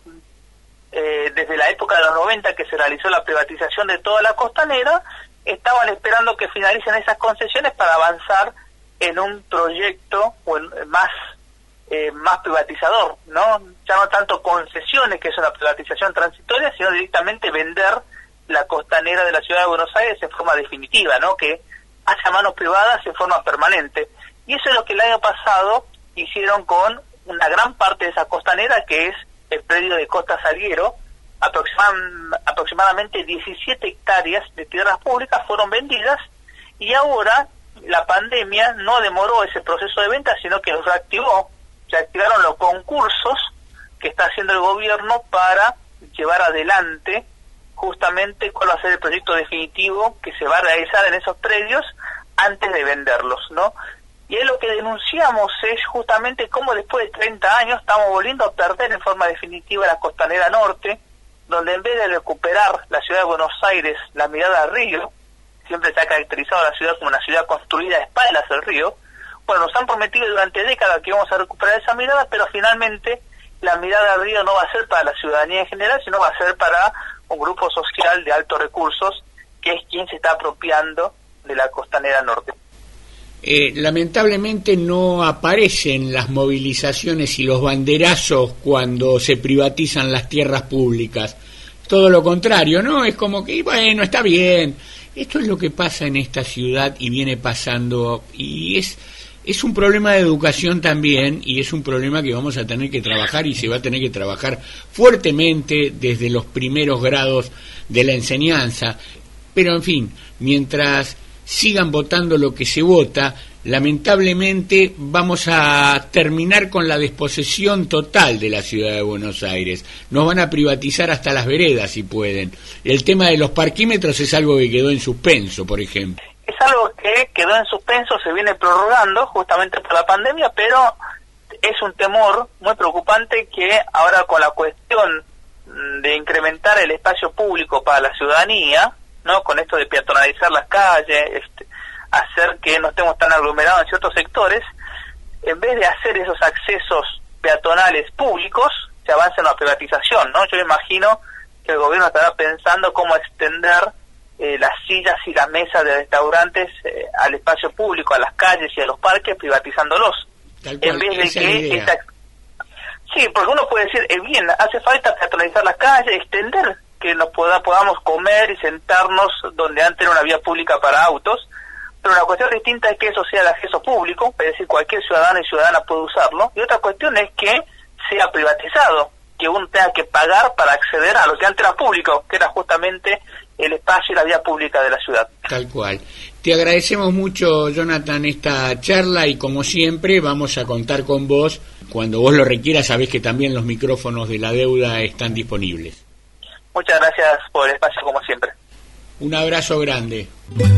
Speaker 10: Eh, desde la época de los noventa, que se realizó la privatización de toda la costanera, estaban esperando que finalicen esas concesiones para avanzar en un proyecto o en, más eh, más privatizador, ¿no? Ya no tanto concesiones, que es una privatización transitoria, sino directamente vender la costanera de la Ciudad de Buenos Aires en forma definitiva, ¿no? Que hace a manos privadas en forma permanente. Y eso es lo que el año pasado hicieron con una gran parte de esa costanera, que es el predio de Costa Salguero. Aproximan, aproximadamente diecisiete hectáreas de tierras públicas fueron vendidas, y ahora la pandemia no demoró ese proceso de venta, sino que los reactivó. Se activaron los concursos que está haciendo el gobierno para llevar adelante justamente cuál va a ser el proyecto definitivo que se va a realizar en esos predios antes de venderlos, ¿no? Y es lo que denunciamos, es justamente cómo después de treinta años estamos volviendo a perder en forma definitiva la costanera norte, donde en vez de recuperar la Ciudad de Buenos Aires, la mirada al río, siempre se ha caracterizado a la ciudad como una ciudad construida a espaldas del río. Bueno, nos han prometido durante décadas que íbamos a recuperar esa mirada, pero finalmente la mirada al río no va a ser para la ciudadanía en general, sino va a ser para un grupo social de altos recursos, que es quien se está apropiando de la costanera norte.
Speaker 6: Eh, lamentablemente no aparecen las movilizaciones y los banderazos cuando se privatizan las tierras públicas. Todo lo contrario, ¿no? Es como que, bueno, está bien. Esto es lo que pasa en esta ciudad y viene pasando, y es es un problema de educación también, y es un problema que vamos a tener que trabajar, y se va a tener que trabajar fuertemente desde los primeros grados de la enseñanza. Pero, en fin, mientras sigan votando lo que se vota, lamentablemente vamos a terminar con la desposesión total de la Ciudad de Buenos Aires. Nos van a privatizar hasta las veredas si pueden. El tema de los parquímetros es algo que quedó en suspenso, por ejemplo.
Speaker 10: Es algo que quedó en suspenso, se viene prorrogando justamente por la pandemia, pero es un temor muy preocupante que ahora, con la cuestión de incrementar el espacio público para la ciudadanía, ¿no? Con esto de peatonalizar las calles, este, hacer que no estemos tan aglomerados en ciertos sectores, en vez de hacer esos accesos peatonales públicos, se avanza en la privatización, ¿no? Yo me imagino que el gobierno estará pensando cómo extender eh, las sillas y las mesas de restaurantes eh, al espacio público, a las calles y a los parques, privatizándolos.
Speaker 6: Tal cual,
Speaker 10: En vez de
Speaker 6: esa
Speaker 10: que
Speaker 6: es la idea.
Speaker 10: esta... Sí, porque uno puede decir, eh, bien, hace falta peatonalizar las calles, extender que nos poda, podamos comer y sentarnos donde antes era una vía pública para autos, pero una cuestión distinta es que eso sea de acceso público, es decir, cualquier ciudadano y ciudadana puede usarlo, y otra cuestión es que sea privatizado, que uno tenga que pagar para acceder a lo que antes era público, que era justamente el espacio y la vía pública de la ciudad.
Speaker 6: Tal cual. Te agradecemos mucho, Jonathan, esta charla, y como siempre vamos a contar con vos. Cuando vos lo requieras, sabés que también los micrófonos de La Deuda están disponibles.
Speaker 10: Muchas gracias por el espacio, como siempre.
Speaker 6: Un abrazo grande.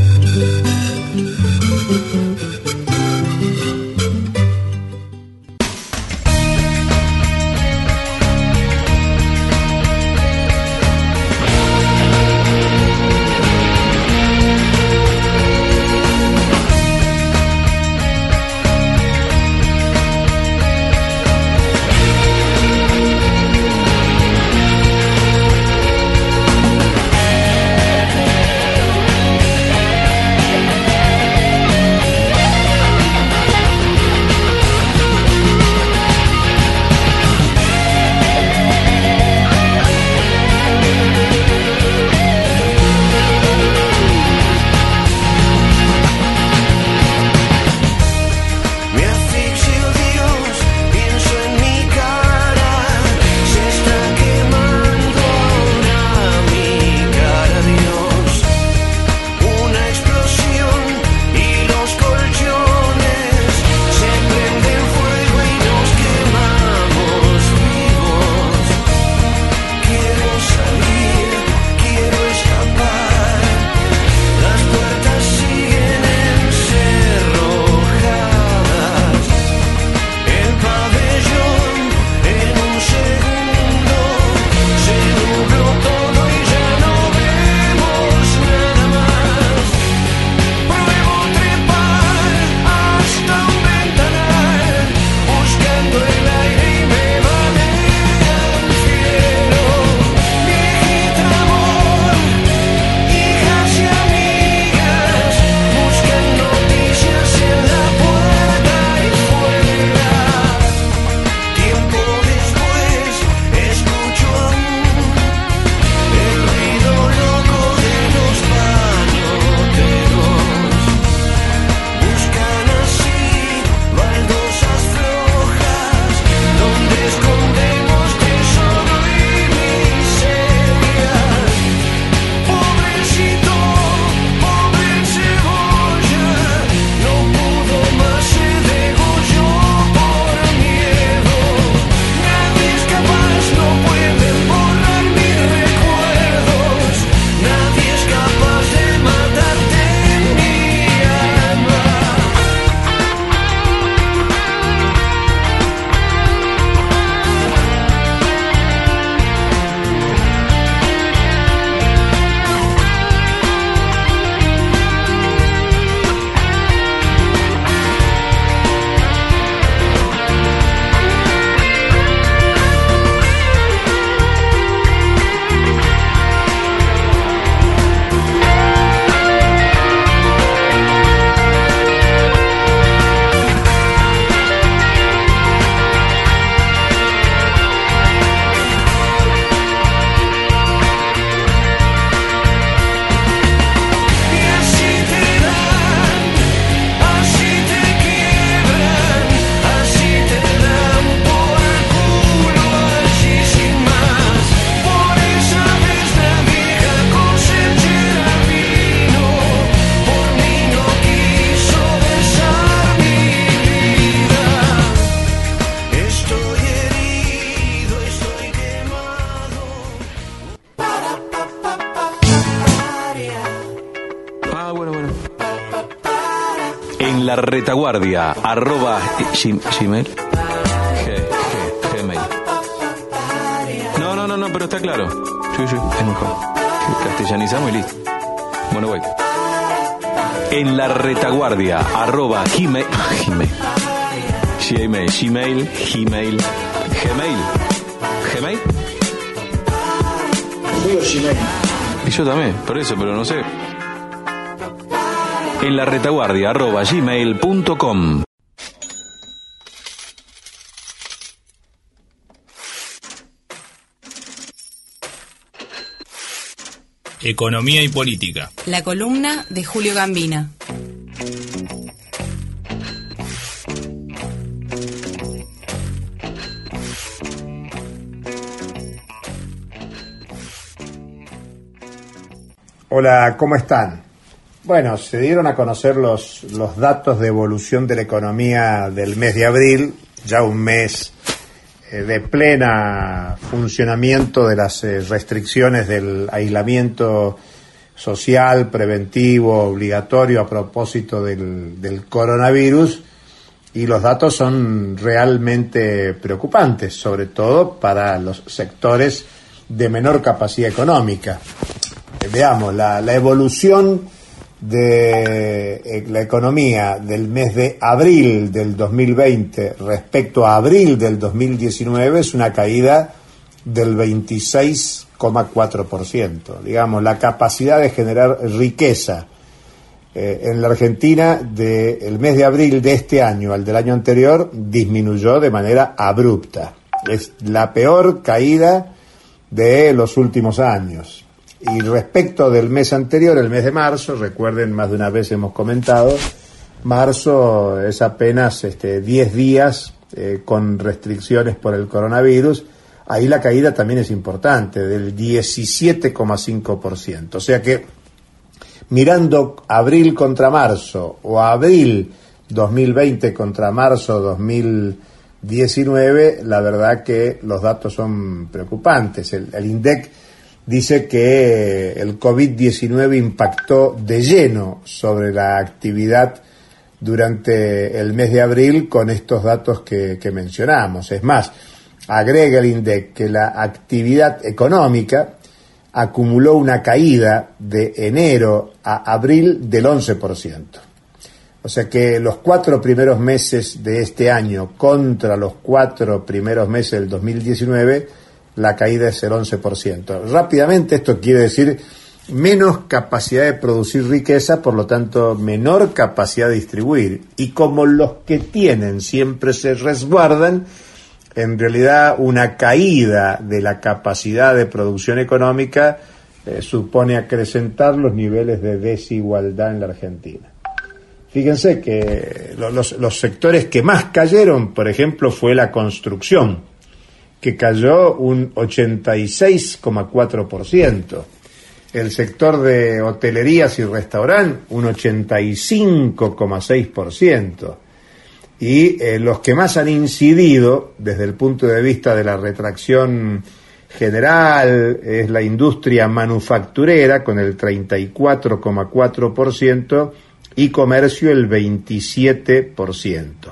Speaker 8: En la retaguardia, arroba gmail. G, G, Gmail. No, no, no, no, pero está claro. Sí, sí, es mejor. Castellanizamos y listo. Bueno, voy. En la retaguardia, arroba gmail. Gmail. Gmail, Gmail, Gmail, Gmail. ¿Gmail?
Speaker 11: Digo Gmail.
Speaker 8: Y yo también, por eso, pero no sé. En la retaguardia arroba gmail punto com.
Speaker 1: Economía y política.
Speaker 2: La columna de Julio Gambina.
Speaker 11: Hola, ¿cómo están? Bueno, se dieron a conocer los, los datos de evolución de la economía del mes de abril, ya un mes eh, de plena funcionamiento de las eh, restricciones del aislamiento social, preventivo, obligatorio a propósito del, del coronavirus, y los datos son realmente preocupantes, sobre todo para los sectores de menor capacidad económica. Veamos, la, la evolución de eh, la economía del mes de abril del dos mil veinte respecto a abril del dos mil diecinueve es una caída del veintiséis coma cuatro por ciento. Digamos, la capacidad de generar riqueza eh, en la Argentina del mes de abril de este año al del año anterior disminuyó de manera abrupta. Es la peor caída de los últimos años. Y respecto del mes anterior, el mes de marzo, recuerden, más de una vez hemos comentado, marzo es apenas este, diez días eh, con restricciones por el coronavirus. Ahí la caída también es importante, del diecisiete coma cinco por ciento. O sea que, mirando abril contra marzo, o abril dos mil veinte contra marzo dos mil diecinueve, la verdad que los datos son preocupantes. El, el INDEC dice que el covid diecinueve impactó de lleno sobre la actividad durante el mes de abril con estos datos que, que mencionamos. Es más, agrega el INDEC que la actividad económica acumuló una caída de enero a abril del once por ciento. O sea que los cuatro primeros meses de este año contra los cuatro primeros meses del dos mil diecinueve, la caída es el once por ciento. Rápidamente, esto quiere decir menos capacidad de producir riqueza, por lo tanto menor capacidad de distribuir. Y como los que tienen siempre se resguardan, en realidad una caída de la capacidad de producción económica eh, supone acrecentar los niveles de desigualdad en la Argentina. Fíjense que los, los sectores que más cayeron, por ejemplo, fue la construcción, que cayó un ochenta y seis coma cuatro por ciento. El sector de hotelerías y restaurante, un ochenta y cinco coma seis por ciento. Y eh, los que más han incidido desde el punto de vista de la retracción general es la industria manufacturera con el treinta y cuatro coma cuatro por ciento y comercio el veintisiete por ciento.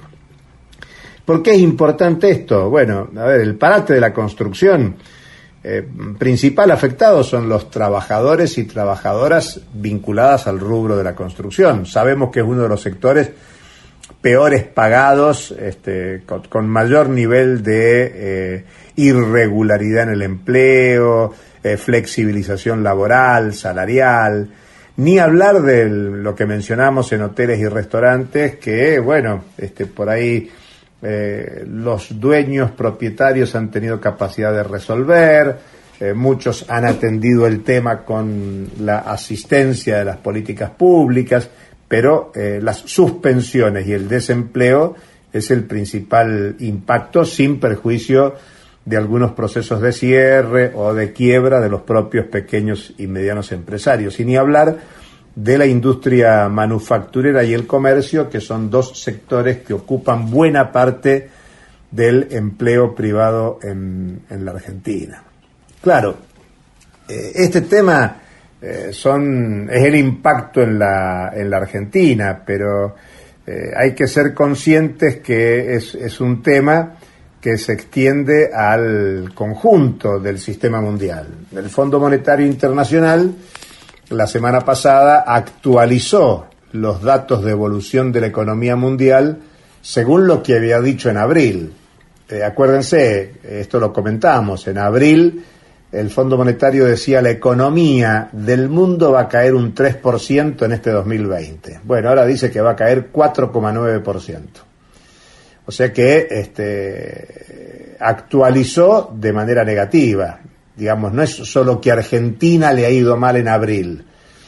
Speaker 11: ¿Por qué es importante esto? Bueno, a ver, el parate de la construcción, eh, principal afectado son los trabajadores y trabajadoras vinculadas al rubro de la construcción. Sabemos que es uno de los sectores peores pagados, este, con, con mayor nivel de eh, irregularidad en el empleo, eh, flexibilización laboral, salarial, ni hablar de lo que mencionamos en hoteles y restaurantes, que, bueno, este, por ahí eh, los dueños propietarios han tenido capacidad de resolver, eh, muchos han atendido el tema con la asistencia de las políticas públicas, pero eh, las suspensiones y el desempleo es el principal impacto, sin perjuicio de algunos procesos de cierre o de quiebra de los propios pequeños y medianos empresarios. Y ni hablar de la industria manufacturera y el comercio, que son dos sectores que ocupan buena parte del empleo privado en, en la Argentina. Claro, eh, este tema eh, son es el impacto en la, en la Argentina, pero eh, hay que ser conscientes que es, es un tema que se extiende al conjunto del sistema mundial. El Fondo Monetario Internacional la semana pasada actualizó los datos de evolución de la economía mundial según lo que había dicho en abril. Eh, acuérdense, esto lo comentamos, en abril el Fondo Monetario decía la economía del mundo va a caer un tres por ciento en este dos mil veinte. Bueno, ahora dice que va a caer cuatro coma nueve por ciento. O sea que este, actualizó de manera negativa. Digamos, no es solo que a Argentina le ha ido mal en abril,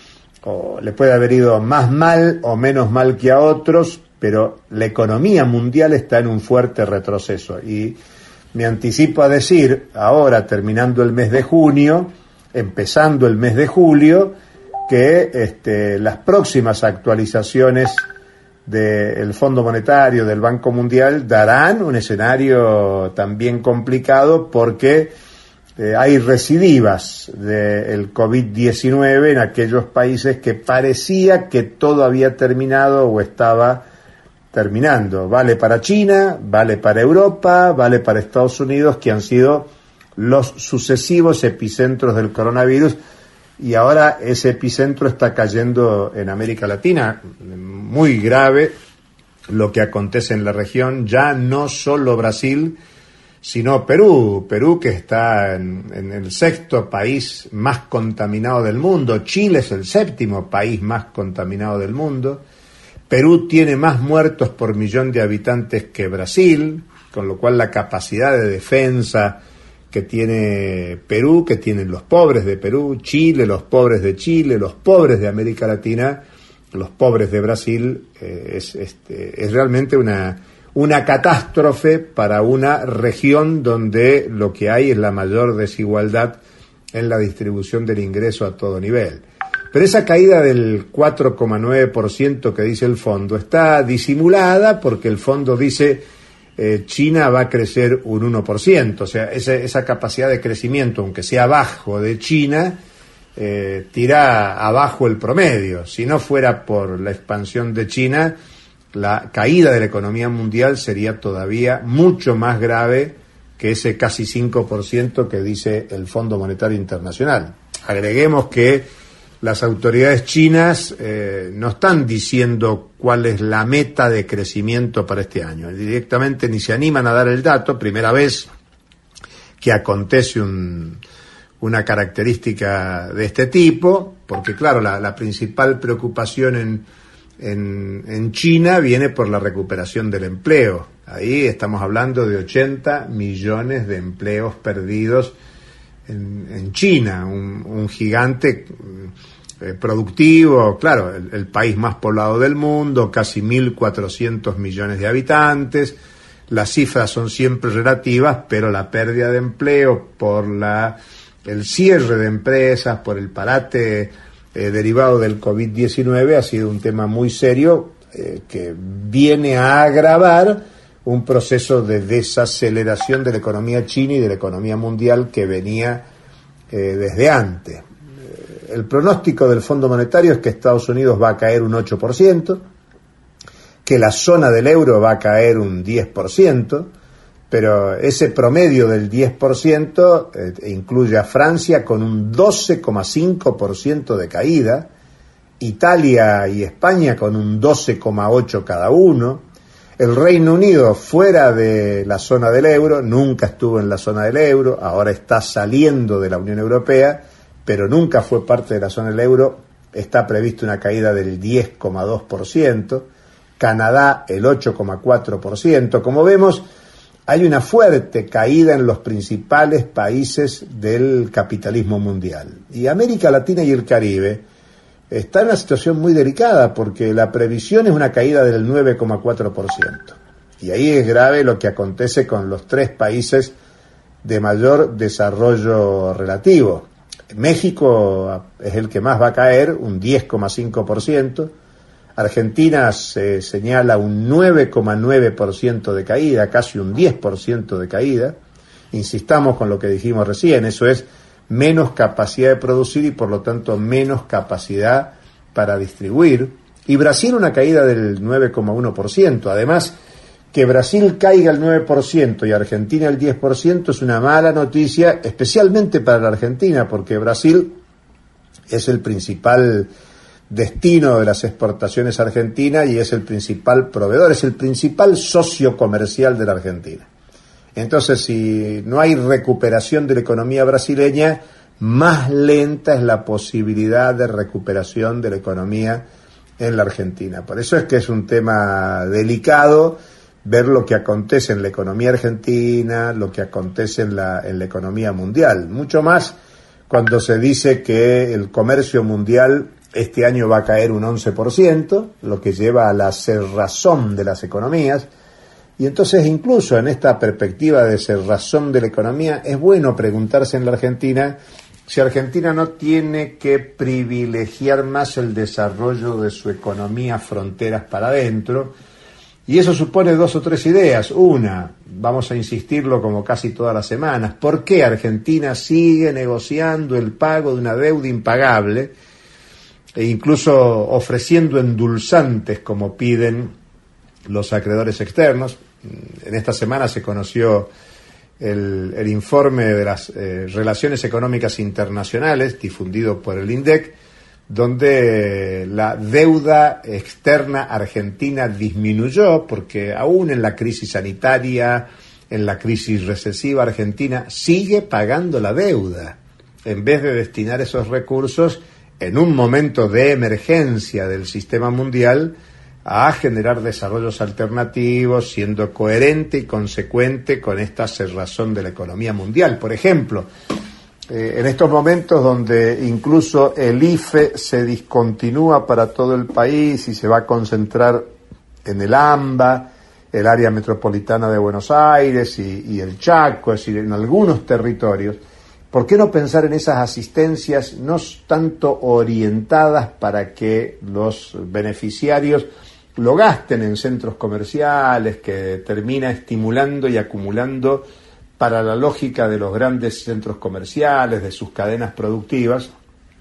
Speaker 11: o le puede haber ido más mal o menos mal que a otros, pero la economía mundial está en un fuerte retroceso. Y me anticipo a decir, ahora terminando el mes de junio, empezando el mes de julio, que este, las próximas actualizaciones del Fondo Monetario, del Banco Mundial, darán un escenario también complicado porque eh, hay recidivas del COVID diecinueve en aquellos países que parecía que todo había terminado o estaba terminando. Vale para China, vale para Europa, vale para Estados Unidos, que han sido los sucesivos epicentros del coronavirus, y ahora ese epicentro está cayendo en América Latina. Muy grave lo que acontece en la región, ya no solo Brasil, sino Perú. Perú, que está en, en el sexto país más contaminado del mundo. Chile es el séptimo país más contaminado del mundo. Perú tiene más muertos por millón de habitantes que Brasil, con lo cual la capacidad de defensa que tiene Perú, que tienen los pobres de Perú, Chile, los pobres de Chile, los pobres de América Latina, los pobres de Brasil, eh, es, este, es realmente una, una catástrofe para una región donde lo que hay es la mayor desigualdad en la distribución del ingreso a todo nivel. Pero esa caída del cuatro coma nueve por ciento que dice el fondo está disimulada porque el fondo dice eh, China va a crecer un uno por ciento. O sea, esa, esa capacidad de crecimiento, aunque sea bajo de China, eh, tira abajo el promedio. Si no fuera por la expansión de China, la caída de la economía mundial sería todavía mucho más grave que ese casi cinco por ciento que dice el Fondo Monetario Internacional. Agreguemos que las autoridades chinas eh, no están diciendo cuál es la meta de crecimiento para este año. Directamente ni se animan a dar el dato, primera vez que acontece un, una característica de este tipo, porque claro, la, la principal preocupación en, en, en China viene por la recuperación del empleo. Ahí estamos hablando de ochenta millones de empleos perdidos en, en China, un, un gigante eh, productivo, claro, el, el país más poblado del mundo, casi mil cuatrocientos millones de habitantes. Las cifras son siempre relativas, pero la pérdida de empleo por la el cierre de empresas, por el parate eh, derivado del COVID diecinueve ha sido un tema muy serio eh, que viene a agravar un proceso de desaceleración de la economía china y de la economía mundial que venía eh, desde antes. El pronóstico del Fondo Monetario es que Estados Unidos va a caer un ocho por ciento, que la zona del euro va a caer un diez por ciento, pero ese promedio del diez por ciento eh, incluye a Francia con un doce coma cinco por ciento de caída, Italia y España con un doce coma ocho por ciento cada uno, el Reino Unido fuera de la zona del euro, nunca estuvo en la zona del euro, ahora está saliendo de la Unión Europea, pero nunca fue parte de la zona del euro, está prevista una caída del diez coma dos por ciento, Canadá el ocho coma cuatro por ciento. Como vemos, hay una fuerte caída en los principales países del capitalismo mundial. Y América Latina y el Caribe está en una situación muy delicada porque la previsión es una caída del nueve coma cuatro por ciento. Y ahí es grave lo que acontece con los tres países de mayor desarrollo relativo. México es el que más va a caer, un diez coma cinco por ciento. Argentina se señala un nueve coma nueve por ciento de caída, casi un diez por ciento de caída. Insistamos con lo que dijimos recién, eso es menos capacidad de producir y por lo tanto menos capacidad para distribuir. Y Brasil una caída del nueve coma uno por ciento. Además, que Brasil caiga el nueve por ciento y Argentina el diez por ciento es una mala noticia, especialmente para la Argentina, porque Brasil es el principal destino de las exportaciones argentinas y es el principal proveedor, es el principal socio comercial de la Argentina. Entonces, si no hay recuperación de la economía brasileña, más lenta es la posibilidad de recuperación de la economía en la Argentina. Por eso es que es un tema delicado ver lo que acontece en la economía argentina, lo que acontece en la, en la economía mundial. Mucho más cuando se dice que el comercio mundial este año va a caer un once por ciento, lo que lleva a la cerrazón de las economías. Y entonces, incluso en esta perspectiva de cerrazón de la economía, es bueno preguntarse en la Argentina si Argentina no tiene que privilegiar más el desarrollo de su economía fronteras para adentro. Y eso supone dos o tres ideas. Una, vamos a insistirlo como casi todas las semanas, ¿por qué Argentina sigue negociando el pago de una deuda impagable e incluso ofreciendo endulzantes como piden los acreedores externos? En esta semana se conoció el, el informe de las eh, Relaciones Económicas Internacionales difundido por el INDEC, donde la deuda externa argentina disminuyó, porque aún en la crisis sanitaria, en la crisis recesiva, Argentina sigue pagando la deuda, en vez de destinar esos recursos en un momento de emergencia del sistema mundial a generar desarrollos alternativos, siendo coherente y consecuente con esta cerrazón de la economía mundial. Por ejemplo, eh, en estos momentos donde incluso el I F E se discontinúa para todo el país y se va a concentrar en el AMBA, el área metropolitana de Buenos Aires y, y el Chaco, es decir, en algunos territorios, ¿por qué no pensar en esas asistencias no tanto orientadas para que los beneficiarios lo gasten en centros comerciales, que termina estimulando y acumulando para la lógica de los grandes centros comerciales, de sus cadenas productivas,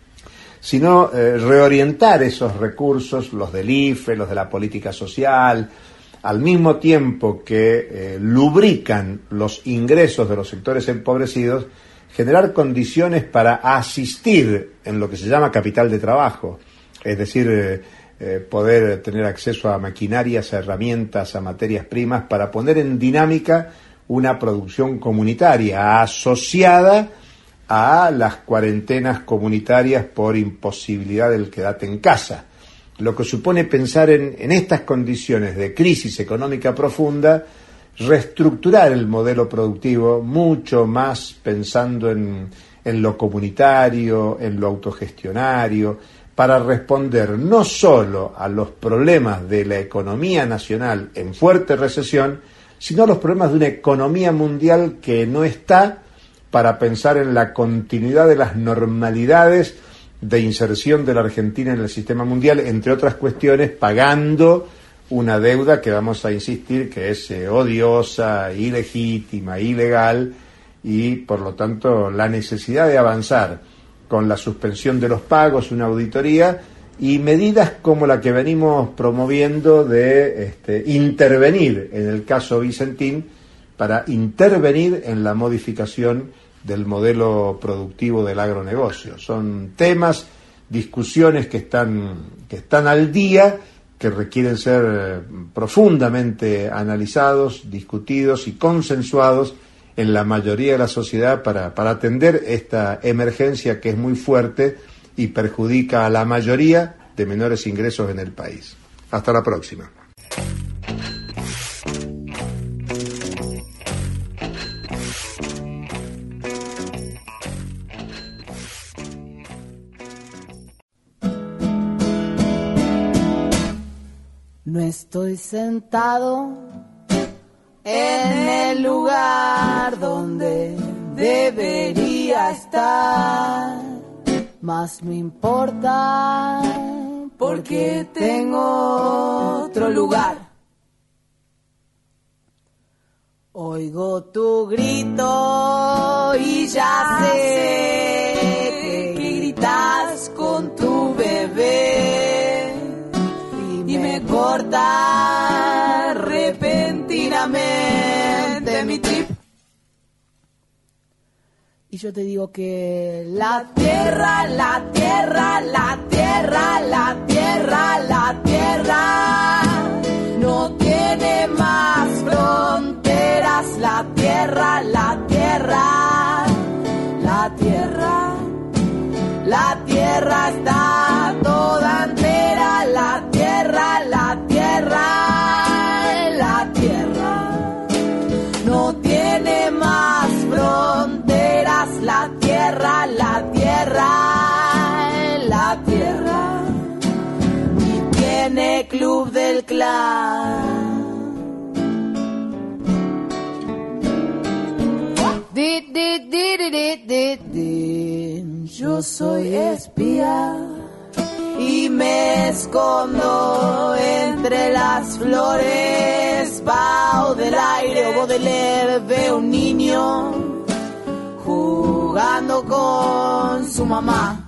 Speaker 11: sino eh, reorientar esos recursos, los del I F E, los de la política social, al mismo tiempo que eh, lubrican los ingresos de los sectores empobrecidos, generar condiciones para asistir en lo que se llama capital de trabajo, es decir, eh, eh, poder tener acceso a maquinarias, a herramientas, a materias primas, para poner en dinámica una producción comunitaria asociada a las cuarentenas comunitarias por imposibilidad del quédate en casa, lo que supone pensar en, en estas condiciones de crisis económica profunda, reestructurar el modelo productivo mucho más pensando en, en lo comunitario, en lo autogestionario, para responder no solo a los problemas de la economía nacional en fuerte recesión, sino a los problemas de una economía mundial que no está, para pensar en la continuidad de las normalidades de inserción de la Argentina en el sistema mundial, entre otras cuestiones, pagando una deuda que vamos a insistir que es eh, odiosa, ilegítima, ilegal, y por lo tanto la necesidad de avanzar con la suspensión de los pagos, una auditoría y medidas como la que venimos promoviendo de este, intervenir en el caso Vicentín, para intervenir en la modificación del modelo productivo del agronegocio. Son temas, discusiones que están, que están al día, que requieren ser profundamente analizados, discutidos y consensuados en la mayoría de la sociedad para, para atender esta emergencia que es muy fuerte y perjudica a la mayoría de menores ingresos en el país. Hasta la próxima.
Speaker 12: No estoy sentado en el lugar donde debería estar, más me importa porque tengo otro lugar. Oigo tu grito y ya sé que gritas con tu bebé y me corta repentinamente mi trip. Y yo te digo que la tierra, la tierra, la tierra, la tierra, la tierra no tiene más fronteras fronteras, la tierra, la tierra, la tierra, la tierra está toda entera, la tierra, la tierra, la tierra no tiene más fronteras, la tierra, la tierra, la tierra y tiene club del clan. Di, di, di, di, di, di, di. Yo soy espía y me escondo entre las flores. Baudelaire o Baudelaire ve un niño jugando con su mamá.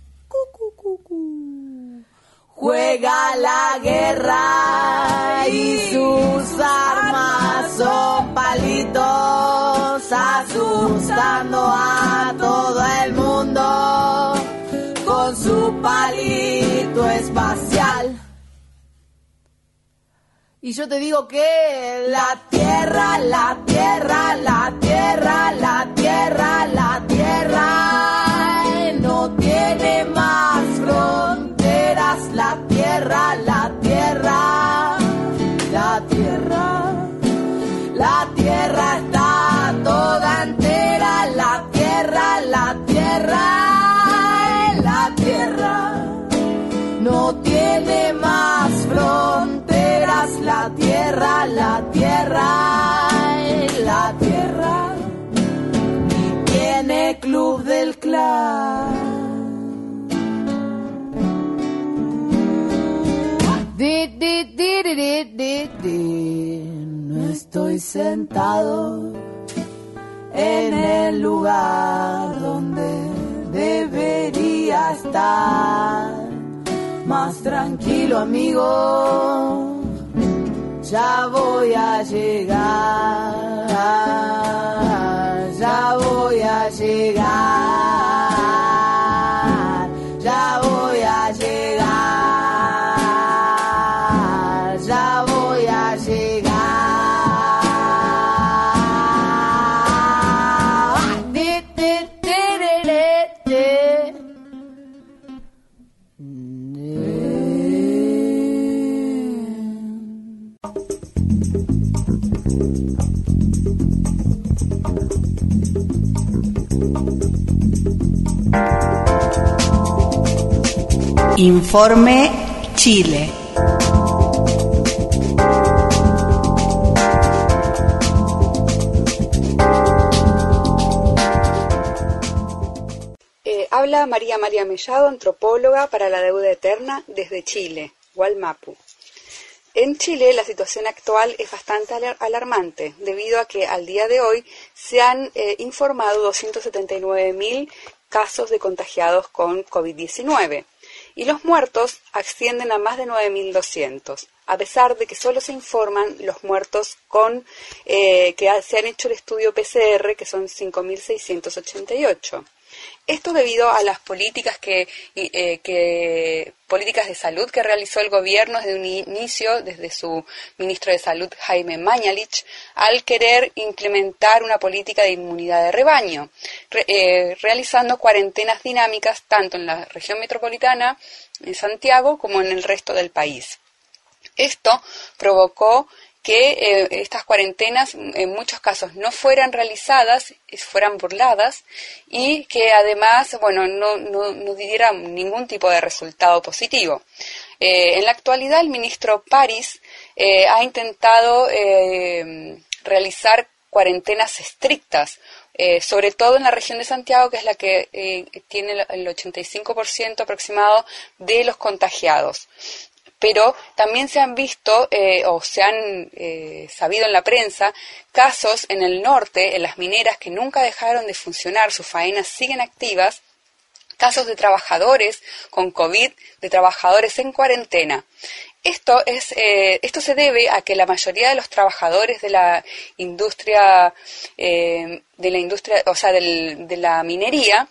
Speaker 12: Juega la guerra y sus armas son palitos, asustando a todo el mundo con su palito espacial. Y yo te digo que la tierra, la tierra, la tierra, la tierra, la tierra no tiene más fronteras, la tierra, la tierra, la tierra, la tierra está toda entera, la tierra, la tierra, la tierra no tiene más fronteras, la tierra, la tierra, la tierra y tiene club del clan. Di, di, di, di, di, di, di. No estoy sentado en el lugar donde debería estar. Más tranquilo, amigo, ya voy a llegar, ya voy a llegar, ya voy a llegar, ya voy a llegar. Di, di, di, di, di, di.
Speaker 5: Informe Chile.
Speaker 13: Eh, habla María María Mellado, antropóloga para la deuda eterna desde Chile, Gualmapu. En Chile la situación actual es bastante alarmante debido a que al día de hoy se han eh, informado doscientos setenta y nueve mil casos de contagiados con COVID diecinueve y los muertos ascienden a más de nueve mil doscientos, a pesar de que solo se informan los muertos con eh, que se han hecho el estudio P C R, que son cinco mil seiscientos ochenta y ocho. Esto debido a las políticas que, eh, que políticas de salud que realizó el gobierno desde un inicio, desde su ministro de Salud Jaime Mañalich, al querer implementar una política de inmunidad de rebaño, re, eh, realizando cuarentenas dinámicas tanto en la región metropolitana, en Santiago, como en el resto del país. Esto provocó que eh, estas cuarentenas en muchos casos no fueran realizadas, fueran burladas y que además, bueno, no, no, no dieran ningún tipo de resultado positivo. Eh, en la actualidad el ministro París eh, ha intentado eh, realizar cuarentenas estrictas, eh, sobre todo en la región de Santiago, que es la que eh, tiene el ochenta y cinco por ciento aproximado de los contagiados. Pero también se han visto eh, o se han eh, sabido en la prensa casos en el norte, en las mineras que nunca dejaron de funcionar, sus faenas siguen activas, casos de trabajadores con COVID, de trabajadores en cuarentena. Esto es eh, esto se debe a que la mayoría de los trabajadores de la industria eh, de la industria, o sea, del, de la minería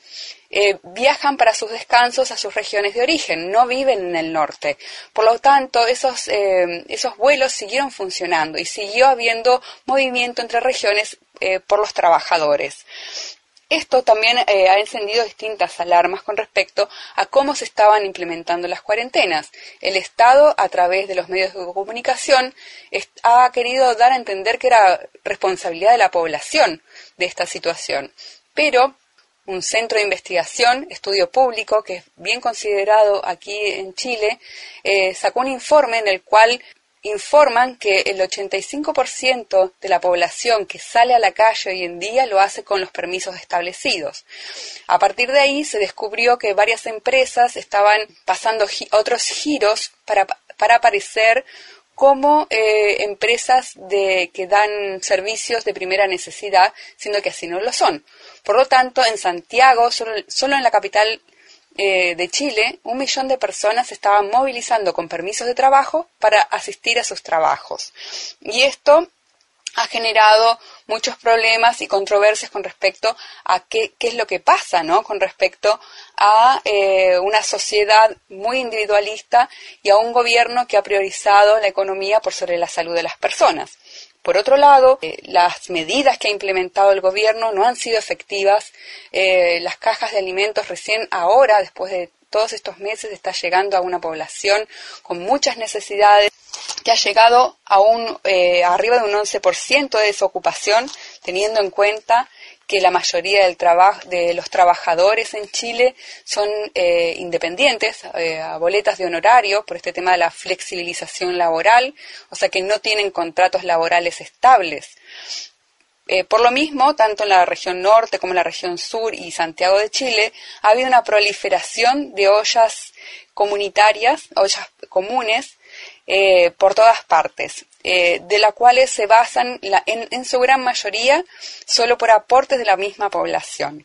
Speaker 13: eh, viajan para sus descansos a sus regiones de origen, no viven en el norte. Por lo tanto, esos, eh, esos vuelos siguieron funcionando y siguió habiendo movimiento entre regiones eh, por los trabajadores. Esto también eh, ha encendido distintas alarmas con respecto a cómo se estaban implementando las cuarentenas. El Estado, a través de los medios de comunicación, ha querido dar a entender que era responsabilidad de la población de esta situación. Pero un centro de investigación, estudio público, que es bien considerado aquí en Chile, eh, sacó un informe en el cual informan que el ochenta y cinco por ciento de la población que sale a la calle hoy en día lo hace con los permisos establecidos. A partir de ahí se descubrió que varias empresas estaban pasando gi- otros giros para, para aparecer como eh, empresas de, que dan servicios de primera necesidad, siendo que así no lo son. Por lo tanto, en Santiago, solo, solo en la capital Eh, de Chile, un millón de personas se estaban movilizando con permisos de trabajo para asistir a sus trabajos. Y esto ha generado muchos problemas y controversias con respecto a qué, qué es lo que pasa, ¿no? Con respecto a eh, una sociedad muy individualista y a un gobierno que ha priorizado la economía por sobre la salud de las personas. Por otro lado, eh, las medidas que ha implementado el gobierno no han sido efectivas. Eh, las cajas de alimentos recién ahora, después de todos estos meses, está llegando a una población con muchas necesidades, que ha llegado a un eh, arriba de un once por ciento de desocupación, teniendo en cuenta que la mayoría del trabajo de los trabajadores en Chile son eh, independientes, eh, a boletas de honorario, por este tema de la flexibilización laboral, o sea que no tienen contratos laborales estables. Eh, por lo mismo, tanto en la región norte como en la región sur y Santiago de Chile, ha habido una proliferación de ollas comunitarias, ollas comunes, eh, por todas partes, eh, de las cuales se basan la, en, en su gran mayoría solo por aportes de la misma población.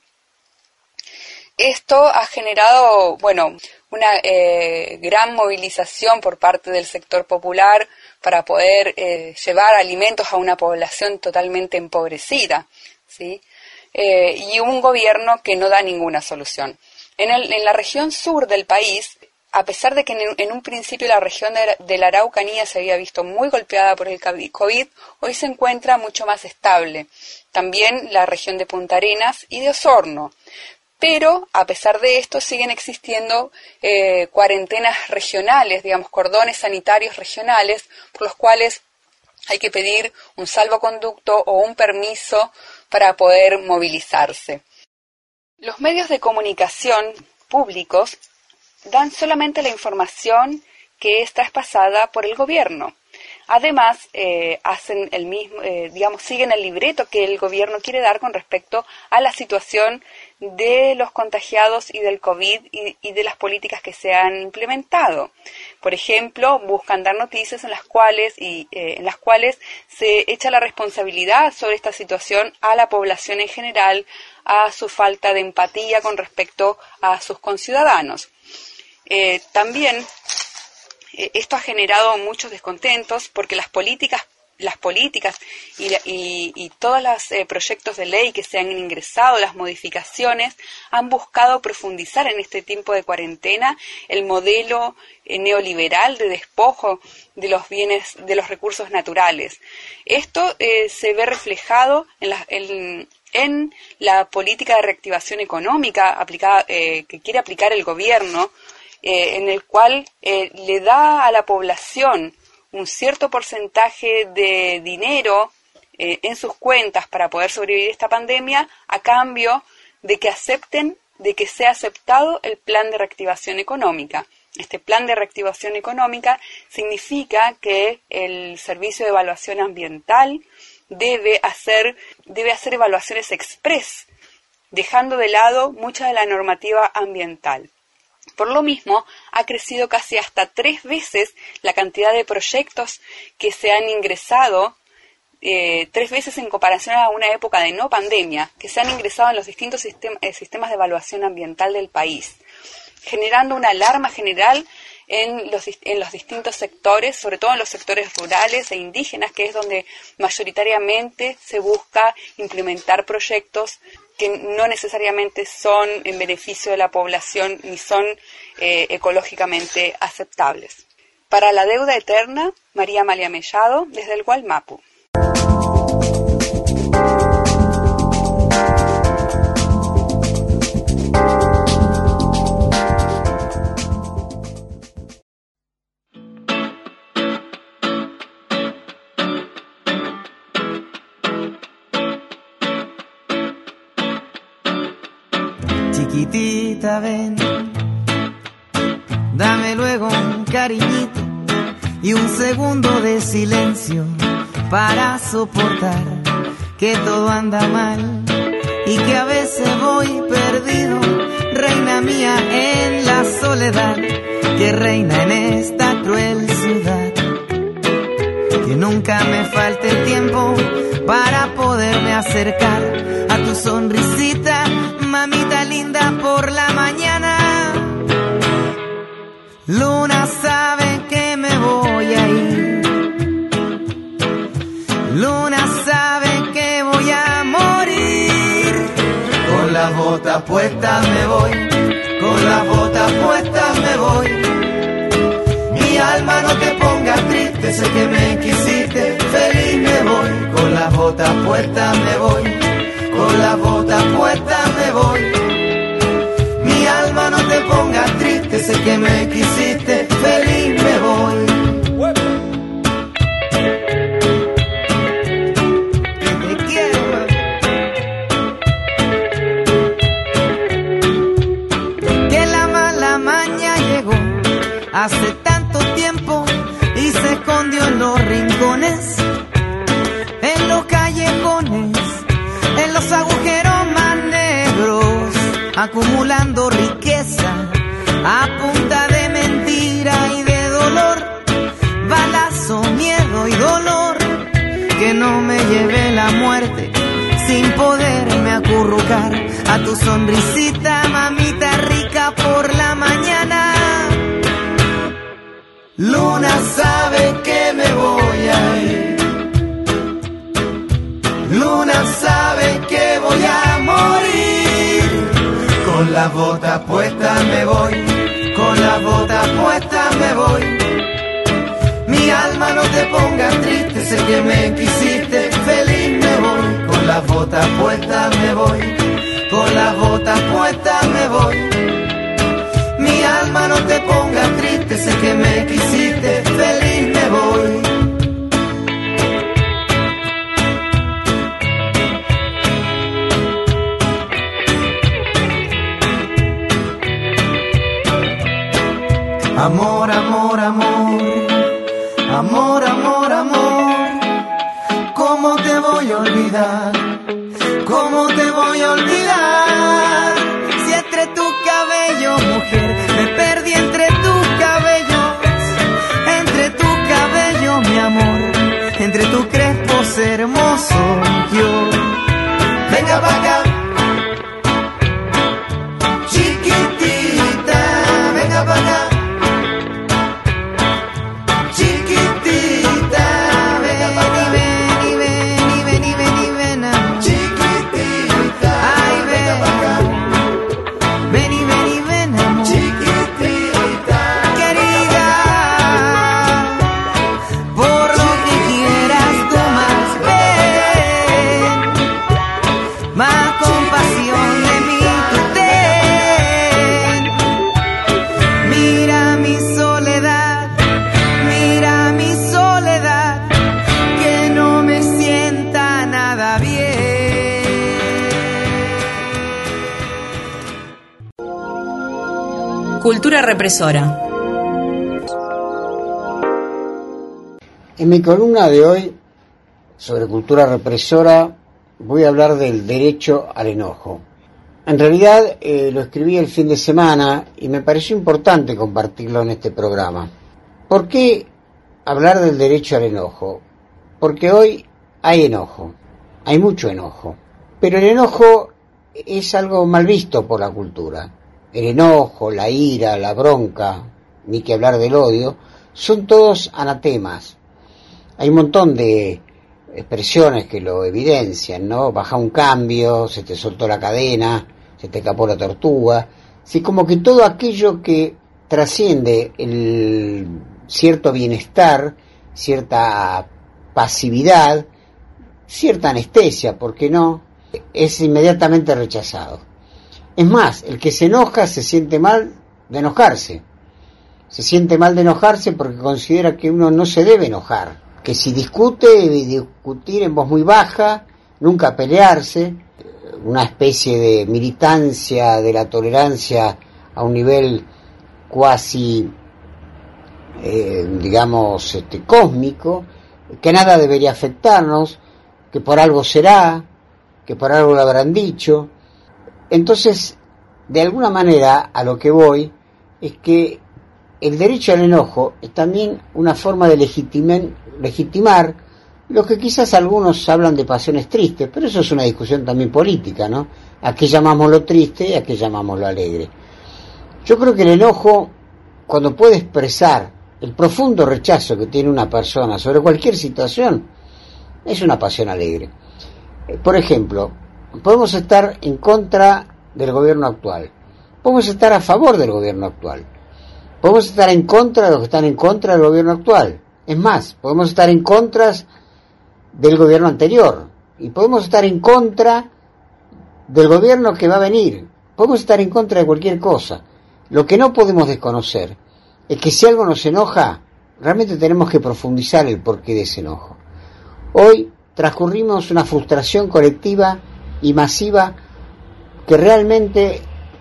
Speaker 13: Esto ha generado, bueno, una eh, gran movilización por parte del sector popular para poder eh, llevar alimentos a una población totalmente empobrecida, ¿sí? Eh, y un gobierno que no da ninguna solución. En, el, en la región sur del país, a pesar de que en, en un principio la región de, de la Araucanía se había visto muy golpeada por el COVID, hoy se encuentra mucho más estable. También la región de Punta Arenas y de Osorno. Pero, a pesar de esto, siguen existiendo eh, cuarentenas regionales, digamos, cordones sanitarios regionales, por los cuales hay que pedir un salvoconducto o un permiso para poder movilizarse. Los medios de comunicación públicos dan solamente la información que es traspasada por el gobierno. Además, eh, hacen el mismo, eh, digamos, siguen el libreto que el gobierno quiere dar con respecto a la situación de los contagiados y del COVID y, y de las políticas que se han implementado. Por ejemplo, buscan dar noticias en las cuales y eh, en las cuales se echa la responsabilidad sobre esta situación a la población en general, a su falta de empatía con respecto a sus conciudadanos. Eh, también eh, esto ha generado muchos descontentos porque las políticas, las políticas y, y, y todos los eh, proyectos de ley que se han ingresado, las modificaciones, han buscado profundizar en este tiempo de cuarentena el modelo eh, neoliberal de despojo de los bienes, de los recursos naturales. Esto eh, se ve reflejado en la, en, en la política de reactivación económica aplicada, eh, que quiere aplicar el gobierno, Eh, en el cual eh, le da a la población un cierto porcentaje de dinero eh, en sus cuentas para poder sobrevivir esta pandemia, a cambio de que acepten, de que sea aceptado el plan de reactivación económica. Este plan de reactivación económica significa que el Servicio de Evaluación Ambiental debe hacer, debe hacer evaluaciones express, dejando de lado mucha de la normativa ambiental. Por lo mismo, ha crecido casi hasta tres veces la cantidad de proyectos que se han ingresado, eh, tres veces en comparación a una época de no pandemia, que se han ingresado en los distintos sistem- eh, sistemas de evaluación ambiental del país, generando una alarma general en los, en los distintos sectores, sobre todo en los sectores rurales e indígenas, que es donde mayoritariamente se busca implementar proyectos que no necesariamente son en beneficio de la población ni son eh, ecológicamente aceptables. Para la deuda eterna, María Amalia Mellado, desde el Gualmapu.
Speaker 14: Chiquitita, ven, dame luego un cariñito y un segundo de silencio para soportar que todo anda mal y que a veces voy perdido, reina mía, en la soledad que reina en esta cruel ciudad. Que nunca me falte el tiempo para poderme acercar a tu sonrisita, mamita linda, por la mañana. Luna sabe que me voy a ir, Luna sabe que voy a morir. Con las botas puestas me voy, con las botas puestas me voy. Mi alma no te pongas triste, sé que me quisiste, feliz me voy. Con las botas puestas me voy, con las botas puestas me voy. Mi alma no te pongas triste, sé que me quisiste, feliz me voy. Te quiero. Que la mala maña llegó hace tanto tiempo y se escondió en los rincones, en los callejones, en los agujeros más negros, acumulando riqueza a punta de mentira y de dolor, balazo, miedo y dolor, que no me lleve la muerte sin poderme acurrucar a tu sonrisita, mamita rica, por la mañana. Luna sabe que me voy a ir, Luna sabe que voy a morir. Con las botas puestas me voy, con las botas puestas me voy. Mi alma no te pongas triste, sé que me quisiste, feliz me voy. Con las botas puestas me voy, con las botas puestas me voy. Mi alma no te pongas triste, sé que me quisiste, feliz me voy. Amor, amor, amor, amor, amor, amor, ¿cómo te voy a olvidar? ¿Cómo te voy a olvidar? Si entre tu cabello, mujer, me perdí entre tus cabellos, entre tu cabello, mi amor, entre tus crespos hermosos, yo. Venga pa' acá, chiquitita, venga pa' acá.
Speaker 2: Cultura represora.
Speaker 15: En mi columna de hoy, sobre cultura represora, voy a hablar del derecho al enojo. En realidad eh, lo escribí el fin de semana y me pareció importante compartirlo en este programa. ¿Por qué hablar del derecho al enojo? Porque hoy hay enojo, hay mucho enojo, pero el enojo es algo mal visto por la cultura. El enojo, la ira, la bronca, ni que hablar del odio, son todos anatemas. Hay un montón de expresiones que lo evidencian, ¿no? Baja un cambio, se te soltó la cadena, se te escapó la tortuga. Sí, como que todo aquello que trasciende el cierto bienestar, cierta pasividad, cierta anestesia, ¿por qué no?, es inmediatamente rechazado. Es más, el que se enoja se siente mal de enojarse. Se siente mal de enojarse porque considera que uno no se debe enojar, que si discute, debe discutir en voz muy baja, nunca pelearse, una especie de militancia de la tolerancia a un nivel cuasi, eh, digamos, este, cósmico, que nada debería afectarnos, que por algo será, que por algo lo habrán dicho. Entonces, de alguna manera, a lo que voy es que el derecho al enojo es también una forma de legitimar, legitimar lo que quizás algunos hablan de pasiones tristes, pero eso es una discusión también política, ¿no? ¿A qué llamamos lo triste y a qué llamamos lo alegre? Yo creo que el enojo, cuando puede expresar el profundo rechazo que tiene una persona sobre cualquier situación, es una pasión alegre. Por ejemplo, podemos estar en contra del gobierno actual, podemos estar a favor del gobierno actual, podemos estar en contra de los que están en contra del gobierno actual. Es más, podemos estar en contra del gobierno anterior y podemos estar en contra del gobierno que va a venir. Podemos estar en contra de cualquier cosa. Lo que no podemos desconocer es que si algo nos enoja, realmente tenemos que profundizar el porqué de ese enojo. Hoy transcurrimos una frustración colectiva y masiva que realmente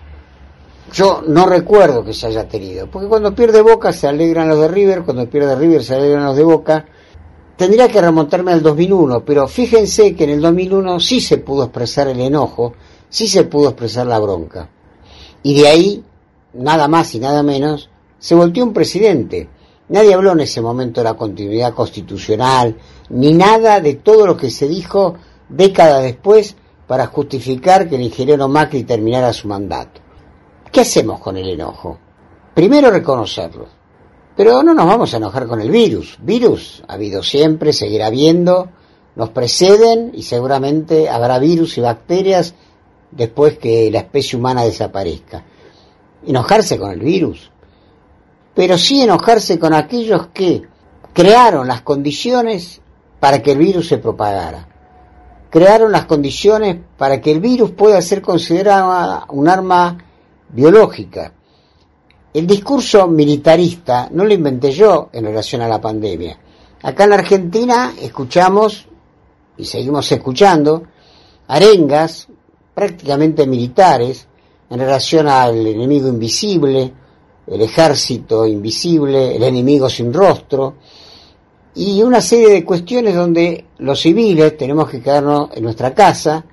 Speaker 15: yo no recuerdo que se haya tenido, porque cuando pierde Boca se alegran los de River, cuando pierde River se alegran los de Boca. Tendría que remontarme al dos mil uno, pero fíjense que en el dos mil uno sí se pudo expresar el enojo, sí se pudo expresar la bronca, y de ahí, nada más y nada menos, se volteó un presidente. Nadie habló en ese momento de la continuidad constitucional, ni nada de todo lo que se dijo décadas después para justificar que el ingeniero Macri terminara su mandato. ¿Qué hacemos con el enojo? Primero, reconocerlo. Pero no nos vamos a enojar con el virus. Virus ha habido siempre, seguirá habiendo, nos preceden y seguramente habrá virus y bacterias después que la especie humana desaparezca. Enojarse con el virus, pero sí enojarse con aquellos que crearon las condiciones para que el virus se propagara. Crearon las condiciones para que el virus pueda ser considerado un arma biológica. El discurso militarista no lo inventé yo en relación a la pandemia. Acá en la Argentina escuchamos, y seguimos escuchando, arengas prácticamente militares en relación al enemigo invisible, el ejército invisible, el enemigo sin rostro, y una serie de cuestiones donde los civiles tenemos que quedarnos en nuestra casa,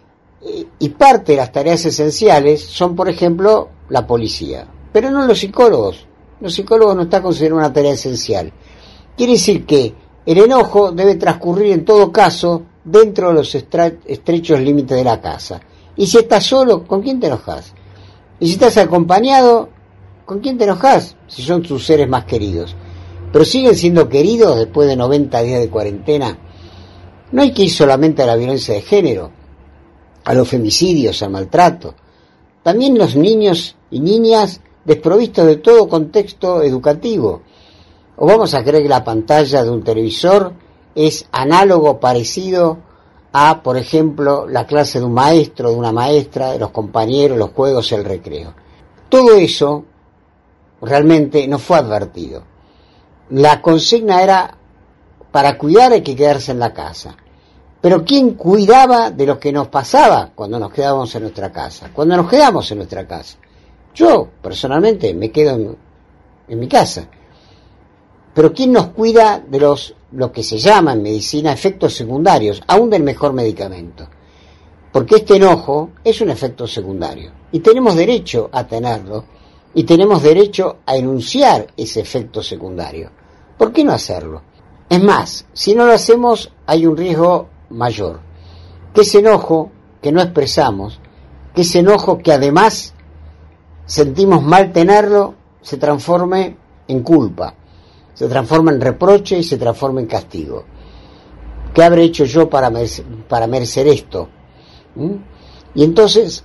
Speaker 15: y parte de las tareas esenciales son, por ejemplo, la policía. Pero no los psicólogos. Los psicólogos no están considerados una tarea esencial. Quiere decir que el enojo debe transcurrir en todo caso dentro de los estra- estrechos límites de la casa. Y si estás solo, ¿con quién te enojas? Y si estás acompañado, ¿con quién te enojas? Si son tus seres más queridos. Pero siguen siendo queridos después de noventa días de cuarentena. No hay que ir solamente a la violencia de género, a los femicidios, al maltrato. También los niños y niñas desprovistos de todo contexto educativo. ¿O vamos a creer que la pantalla de un televisor es análogo, parecido a, por ejemplo, la clase de un maestro, de una maestra, de los compañeros, los juegos, el recreo? Todo eso realmente no fue advertido. La consigna era, para cuidar hay que quedarse en la casa. Pero ¿quién cuidaba de lo que nos pasaba cuando nos quedábamos en nuestra casa? Cuando nos quedamos en nuestra casa. Yo, personalmente, me quedo en, en mi casa. Pero ¿quién nos cuida de los lo que se llama en medicina efectos secundarios, aún del mejor medicamento? Porque este enojo es un efecto secundario. Y tenemos derecho a tenerlo. Y tenemos derecho a enunciar ese efecto secundario. ¿Por qué no hacerlo? Es más, si no lo hacemos, hay un riesgo mayor. Que ese enojo que no expresamos, que ese enojo que además sentimos mal tenerlo, se transforme en culpa, se transforma en reproche y se transforma en castigo. ¿Qué habré hecho yo para merecer, para merecer esto? ¿Mm? Y entonces,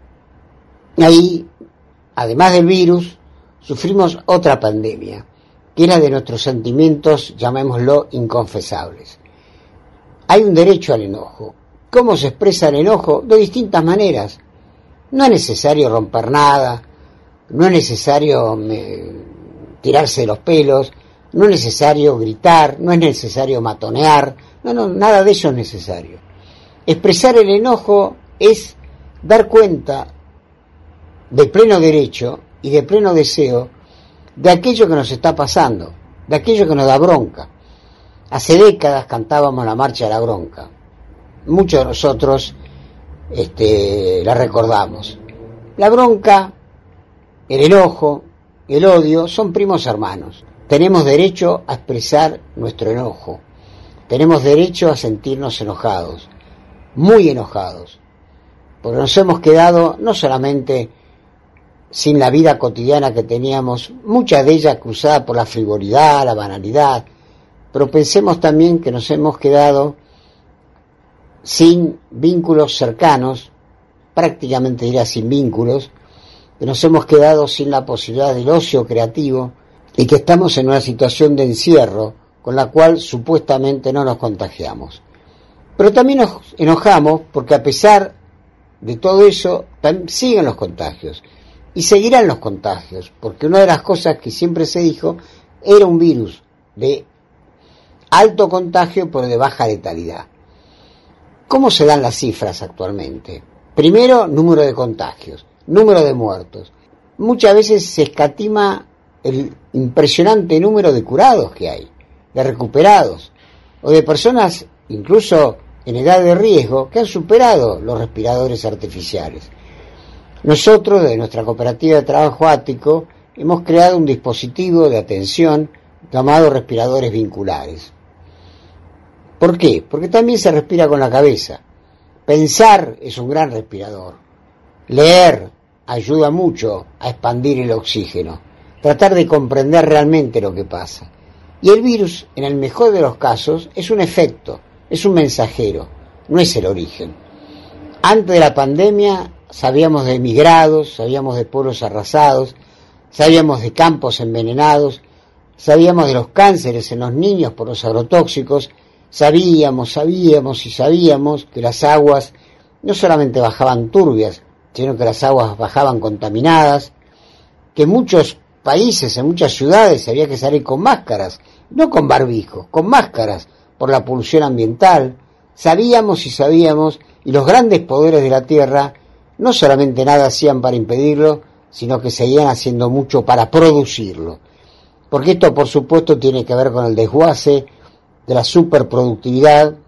Speaker 15: ahí, además del virus, sufrimos otra pandemia, que era de nuestros sentimientos, llamémoslo, inconfesables. Hay un derecho al enojo. ¿Cómo se expresa el enojo? De distintas maneras. No es necesario romper nada, no es necesario me, tirarse de los pelos, no es necesario gritar, no es necesario matonear, no, no, nada de eso es necesario. Expresar el enojo es dar cuenta de pleno derecho y de pleno deseo de aquello que nos está pasando, de aquello que nos da bronca. Hace décadas cantábamos la marcha de la bronca. Muchos de nosotros este, la recordamos. La bronca, el enojo, el odio son primos hermanos. Tenemos derecho a expresar nuestro enojo. Tenemos derecho a sentirnos enojados, muy enojados, porque nos hemos quedado no solamente sin la vida cotidiana que teníamos, mucha de ella cruzada por la frivolidad, la banalidad, pero pensemos también que nos hemos quedado sin vínculos cercanos, prácticamente diría sin vínculos, que nos hemos quedado sin la posibilidad del ocio creativo y que estamos en una situación de encierro con la cual supuestamente no nos contagiamos. Pero también nos enojamos porque a pesar de todo eso siguen los contagios y seguirán los contagios, porque una de las cosas que siempre se dijo era un virus de alto contagio pero de baja letalidad. ¿Cómo se dan las cifras actualmente? Primero, número de contagios, número de muertos. Muchas veces se escatima el impresionante número de curados que hay, de recuperados, o de personas incluso en edad de riesgo que han superado los respiradores artificiales. Nosotros, de nuestra cooperativa de trabajo ático, hemos creado un dispositivo de atención llamado respiradores vinculares. ¿Por qué? Porque también se respira con la cabeza. Pensar es un gran respirador. Leer ayuda mucho a expandir el oxígeno. Tratar de comprender realmente lo que pasa. Y el virus, en el mejor de los casos, es un efecto, es un mensajero, no es el origen. Antes de la pandemia sabíamos de emigrados, sabíamos de pueblos arrasados, sabíamos de campos envenenados, sabíamos de los cánceres en los niños por los agrotóxicos. Sabíamos, sabíamos y sabíamos que las aguas no solamente bajaban turbias, sino que las aguas bajaban contaminadas, que en muchos países, en muchas ciudades había que salir con máscaras, no con barbijos, con máscaras por la polución ambiental. Sabíamos y sabíamos, y los grandes poderes de la tierra no solamente nada hacían para impedirlo, sino que seguían haciendo mucho para producirlo. Porque esto, por supuesto, tiene que ver con el desguace de la superproductividad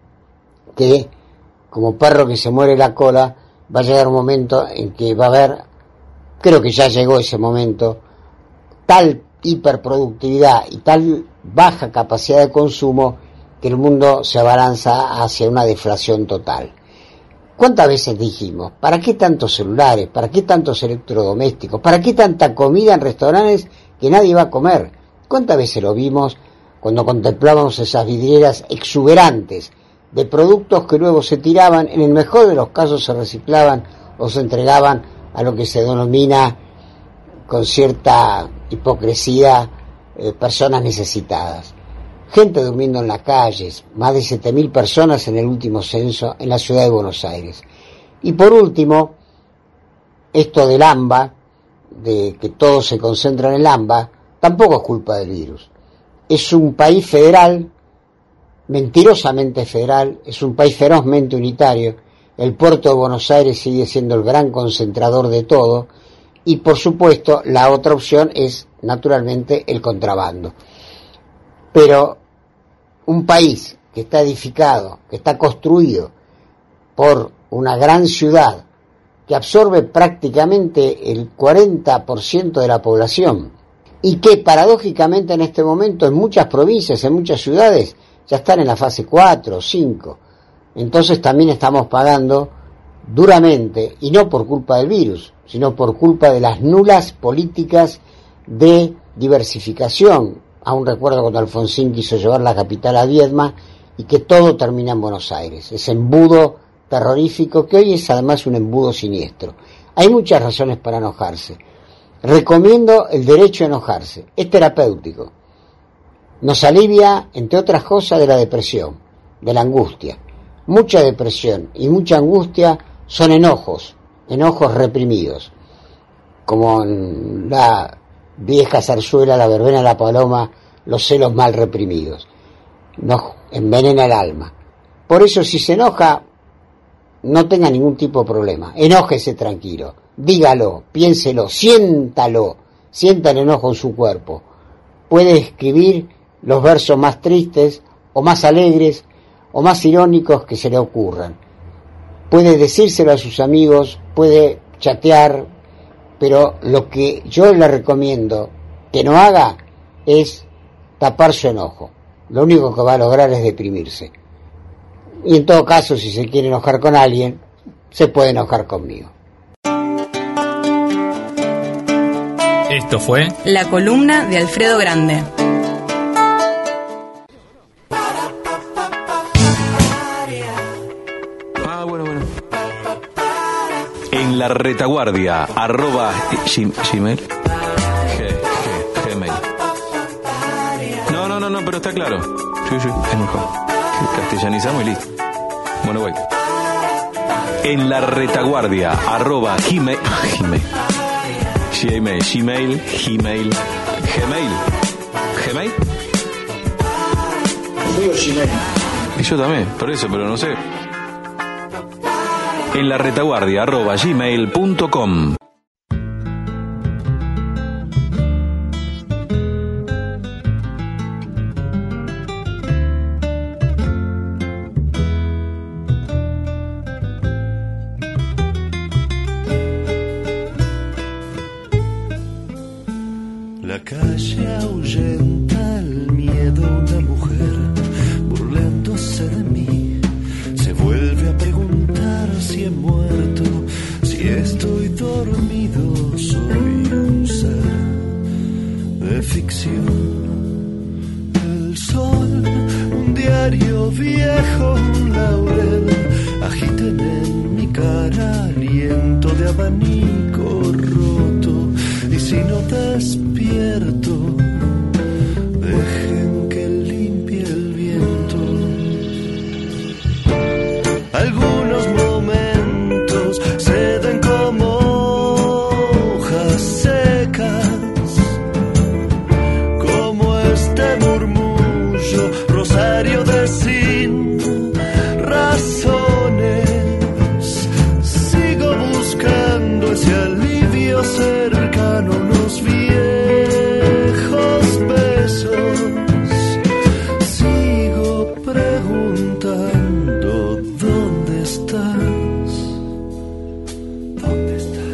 Speaker 15: que, como perro que se muere la cola, va a llegar un momento en que va a haber, creo que ya llegó ese momento, tal hiperproductividad y tal baja capacidad de consumo que el mundo se abalanza hacia una deflación total. ¿Cuántas veces dijimos, para qué tantos celulares, para qué tantos electrodomésticos, para qué tanta comida en restaurantes que nadie va a comer? ¿Cuántas veces lo vimos cuando contemplábamos esas vidrieras exuberantes de productos que luego se tiraban, en el mejor de los casos se reciclaban o se entregaban a lo que se denomina con cierta hipocresía eh, personas necesitadas? Gente durmiendo en las calles, más de siete mil personas en el último censo en la ciudad de Buenos Aires. Y por último, esto del AMBA, de que todo se concentra en el AMBA, tampoco es culpa del virus. Es un país federal, mentirosamente federal, es un país ferozmente unitario. El puerto de Buenos Aires sigue siendo el gran concentrador de todo, y por supuesto la otra opción es naturalmente el contrabando. Pero un país que está edificado, que está construido por una gran ciudad que absorbe prácticamente el cuarenta por ciento de la población y que paradójicamente en este momento en muchas provincias, en muchas ciudades, ya están en la fase cuatro o cinco. Entonces también estamos pagando duramente, y no por culpa del virus, sino por culpa de las nulas políticas de diversificación. Aún recuerdo cuando Alfonsín quiso llevar la capital a Viedma y que todo termina en Buenos Aires. Ese embudo terrorífico que hoy es además un embudo siniestro. Hay muchas razones para enojarse. Recomiendo el derecho a enojarse. Es terapéutico. Nos alivia, entre otras cosas, de la depresión, de la angustia. Mucha depresión y mucha angustia son enojos, enojos reprimidos. Como en la vieja zarzuela, la verbena de la paloma, los celos mal reprimidos. Nos envenena el alma. Por eso, si se enoja, no tenga ningún tipo de problema. Enójese tranquilo. Dígalo, piénselo, siéntalo. Sienta el enojo en su cuerpo. Puede escribir los versos más tristes, o más alegres, o más irónicos que se le ocurran. Puede decírselo a sus amigos, puede chatear, pero lo que yo le recomiendo que no haga es tapar su enojo. Lo único que va a lograr es deprimirse. Y en todo caso, si se quiere enojar con alguien, se puede enojar conmigo.
Speaker 1: Esto fue
Speaker 2: La columna de Alfredo Grande.
Speaker 8: Ah, bueno, bueno. En la retaguardia, arroba gmail. Gmail. No, no, no, no, pero está claro. Sí, sí, es mejor. Castellanizamos y listo. Bueno, voy. En la retaguardia, arroba gmail. Gmail. Gmail, Gmail, Gmail, Gmail. ¿Gmail?
Speaker 11: Digo Gmail.
Speaker 8: Y yo también, por eso, pero no sé. En la retaguardia, arroba gmail punto com.
Speaker 9: La calle ahuyenta el miedo, una mujer burlándose de mí se vuelve a preguntar si he muerto, si estoy dormido, soy un ser de ficción. El sol, un diario viejo, un laurel, agiten en mi cara aliento de abanico roto. Y si no despierto, dejen que limpie el viento. Algunos momentos se dan como hojas secas, como este murmullo, rosario de sin razones. Sigo buscando ese alivio cercano, unos viejos besos. Sigo preguntando dónde estás, dónde estás.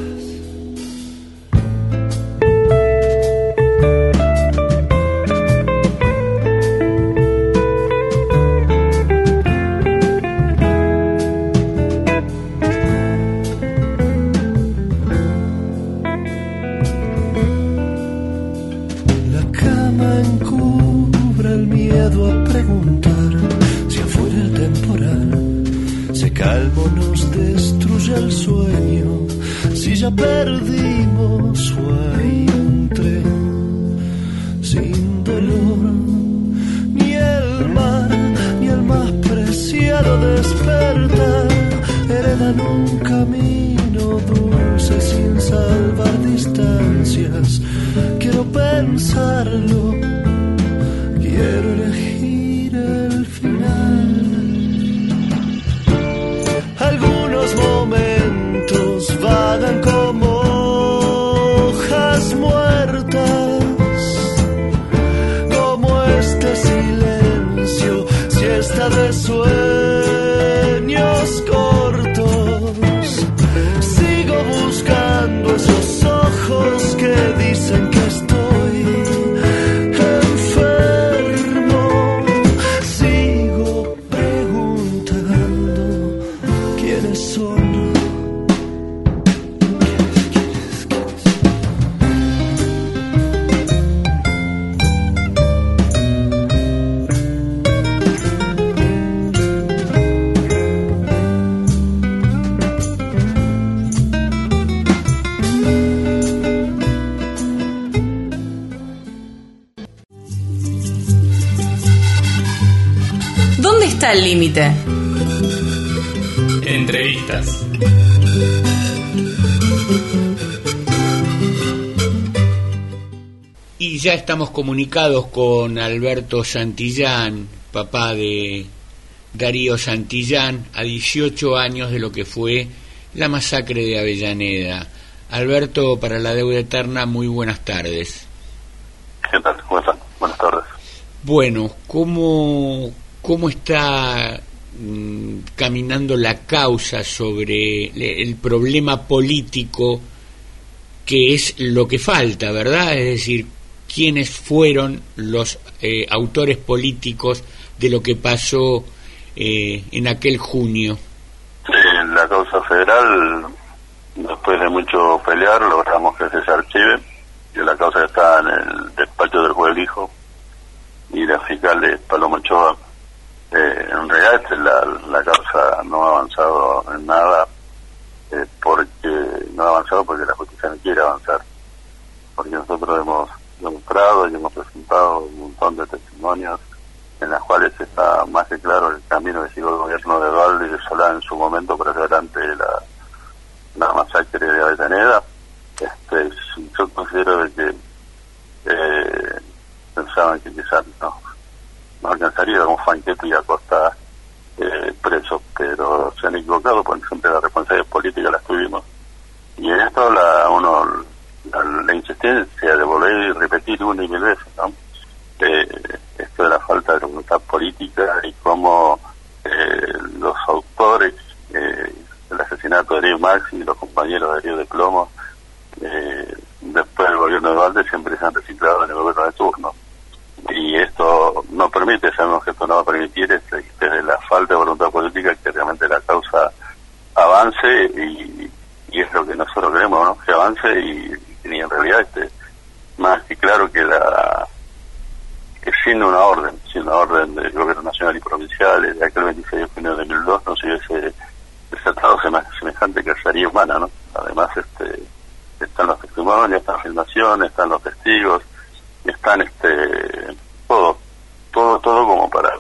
Speaker 9: Calmo nos destruye el sueño, si ya perdimos o hay un tren sin dolor, ni el mar, ni el más preciado despertar, heredan un camino dulce sin salvar distancias. Quiero pensarlo, quiero elegir el final. Algunos momentos vagan como hojas muertas, como este silencio, siesta de sueños cortos. Sigo buscando esos ojos que dicen que estoy
Speaker 2: Entrevista al límite.
Speaker 1: Entrevistas.
Speaker 6: Y ya estamos comunicados con Alberto Santillán, papá de Darío Santillán, a dieciocho años de lo que fue la masacre de Avellaneda. Alberto, para la Deuda Eterna, muy buenas tardes.
Speaker 16: ¿Qué tal? ¿Cómo están? Buenas tardes.
Speaker 6: Bueno, ¿cómo, cómo está mmm, caminando la causa sobre el problema político, que es lo que falta, ¿verdad? Es decir, ¿quiénes fueron los eh, autores políticos de lo que pasó eh, en aquel junio?
Speaker 16: Sí, la causa federal, después de mucho pelear, logramos que se archive, que la causa está en el despacho del juez Hijo y la fiscal de Paloma Ochoa. Eh, en realidad este, la, la causa no ha avanzado en nada, eh, porque no ha avanzado porque la justicia no quiere avanzar, porque nosotros hemos demostrado y hemos presentado un montón de testimonios en las cuales está más que claro el camino que siguió el gobierno de Dualde y de Solá en su momento para adelante la, la masacre de Avellaneda. Este, yo considero de que eh, pensaban que quizás no, no alcanzaría con Fanqueto y Acosta eh, presos, pero se han equivocado porque siempre la responsabilidad política la tuvimos. Y en esto la, uno la, la insistencia de volver y repetir una y mil veces, ¿no? Eh, esto de la falta de voluntad política y cómo eh, los autores eh, del asesinato de Darío Maxi y los compañeros de Darío de Plomo, eh, después del gobierno de Dualde, siempre se han reciclado en el gobierno de turno. Y esto no permite, sabemos que esto no va a permitir este, desde la falta de voluntad política que realmente la causa avance y, y es lo que nosotros queremos, ¿no? Que avance y, y en realidad este más que claro que la que sin una orden, sin una orden del gobierno nacional y provincial de aquel veintiséis de junio de dos mil dos no se hubiese desatado semejante cacería humana, ¿no? Además este están los testimonios, están las filmaciones, están los testigos, están este todo, todo, todo como para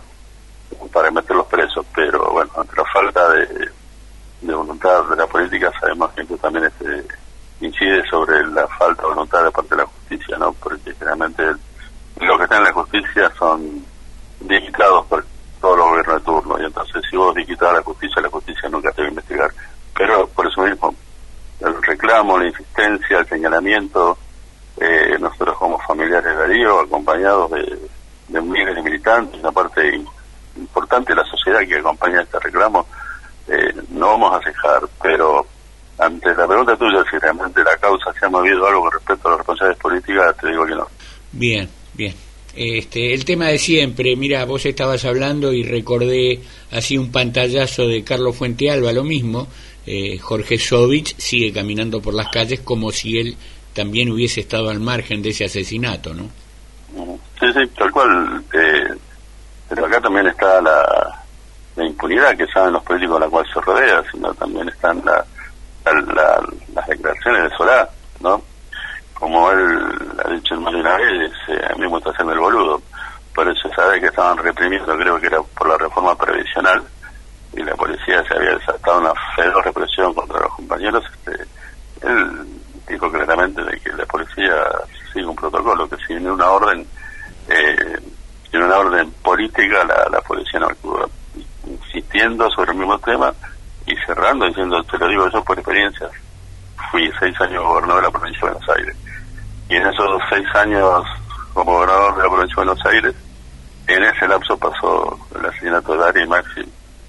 Speaker 16: para meterlos presos, pero bueno, ante la falta de, de voluntad de la política sabemos que esto también este incide sobre la falta de voluntad de parte de la justicia, ¿no? Porque generalmente el, los que están en la justicia son digitados por todos los gobiernos de turno, y entonces si vos digitas a la justicia, la justicia nunca te va a investigar. Pero por eso mismo, el reclamo, la insistencia, el señalamiento, eh, nosotros como familiares de Darío, acompañados de, de miles de militantes, una parte importante de la sociedad que acompaña este reclamo, eh, no vamos a cejar, pero ante la pregunta tuya, si realmente la causa se ha movido algo con respecto a las responsabilidades políticas, te digo que no.
Speaker 6: Bien, bien. Este, el tema de siempre, mira, vos estabas hablando y recordé así un pantallazo de Carlos Fuentealba, lo mismo, eh, Jorge Sovich sigue caminando por las calles como si él también hubiese estado al margen de ese asesinato, ¿no?
Speaker 16: Sí, sí, tal cual, eh, pero acá también está la, la impunidad que saben los políticos a la cual se rodea, sino también están la, la, la, las declaraciones de Solá, ¿no? Como él ha dicho en más de una vez, eh, a mí me gusta hacerme el boludo. Por eso sabe que estaban reprimiendo, creo que era por la reforma previsional, y la policía se había desatado una feroz represión contra los compañeros. Este, él dijo claramente de que la policía sigue un protocolo, que sin una orden, eh, sin una orden política, la, la policía no actúa. Insistiendo sobre el mismo tema y cerrando, diciendo, te lo digo yo por experiencia, fui seis años gobernador de la provincia de Buenos Aires. Y en esos seis años como gobernador de la provincia de Buenos Aires, en ese lapso pasó el asesinato de Darío y Maxi.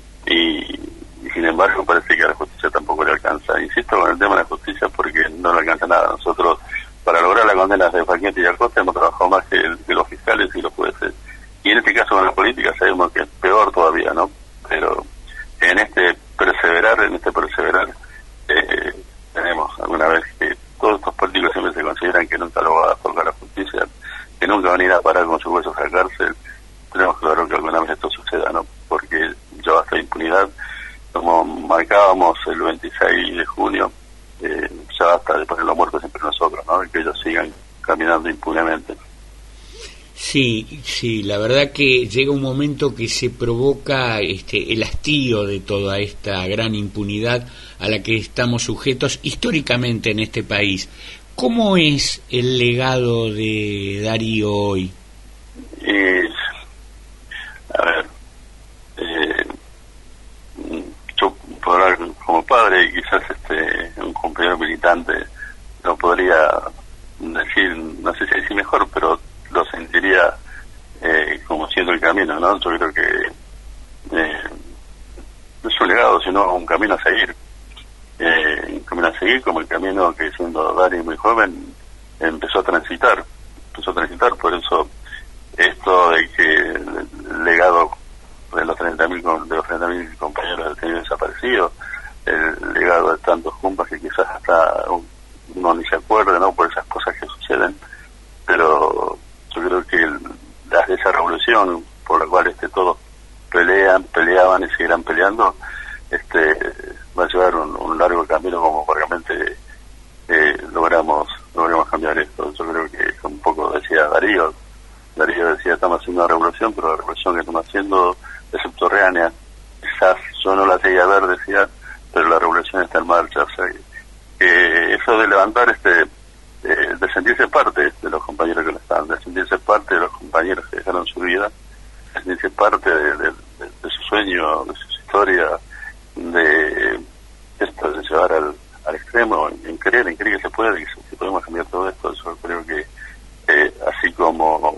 Speaker 16: Y, y sin embargo parece que a la justicia tampoco le alcanza. Insisto con el tema de la justicia porque no le alcanza nada. Nosotros, para lograr las condenas de Fanqueto y Acosta, hemos trabajado más que, que los fiscales y los jueces. Y en este caso con la política sabemos que es peor todavía, ¿no? Pero en este perseverar, en este perseverar, eh, tenemos alguna vez que todos estos políticos siempre se consideran que nunca lo va a tocar la justicia, que nunca van a ir a parar con sus huesos a la cárcel. Tenemos claro que alguna vez esto suceda, ¿no? Porque ya basta de impunidad, como marcábamos el veintiséis de junio, eh, ya basta de poner los muertos entre nosotros, ¿no? Y que ellos sigan caminando impunemente.
Speaker 6: Sí, sí, la verdad que llega un momento que se provoca este, el hastío de toda esta gran impunidad a la que estamos sujetos históricamente en este país. ¿Cómo es el legado de Darío hoy?
Speaker 16: Eh, a ver, eh, yo por hablar como padre y quizás este un compañero militante no podría decir, no sé si decir mejor, pero lo sentiría eh, como siendo el camino, ¿no? Yo creo que eh, no es un legado, sino un camino a seguir. Eh, un camino a seguir como el camino que siendo Darío muy joven empezó a transitar, empezó a transitar, por eso esto de que el legado de los treinta mil de los treinta mil compañeros del tenido desaparecido, el legado de tantos cumpas que quizás hasta uno ni se acuerda, ¿no? Por esas cosas que suceden, pero yo creo que el, las de esa revolución por la cual este todos pelean, peleaban y seguirán peleando, este va a llevar un, un largo camino como realmente eh, logramos logramos cambiar esto. Yo creo que un poco decía Darío, Darío decía estamos haciendo una revolución, pero la revolución que estamos haciendo es subterránea, quizás yo no la llegué a ver, decía, pero la revolución está en marcha, o sea que, que eso de levantar este eh, de sentirse parte de los compañeros que lo están, de sentirse parte de los compañeros que dejaron su vida, de sentirse parte de, de, de, de su sueño, de su historia, de esto de llevar al, al extremo, en, en creer, en creer que se puede, que, que podemos cambiar todo esto. Yo creo que eh, así como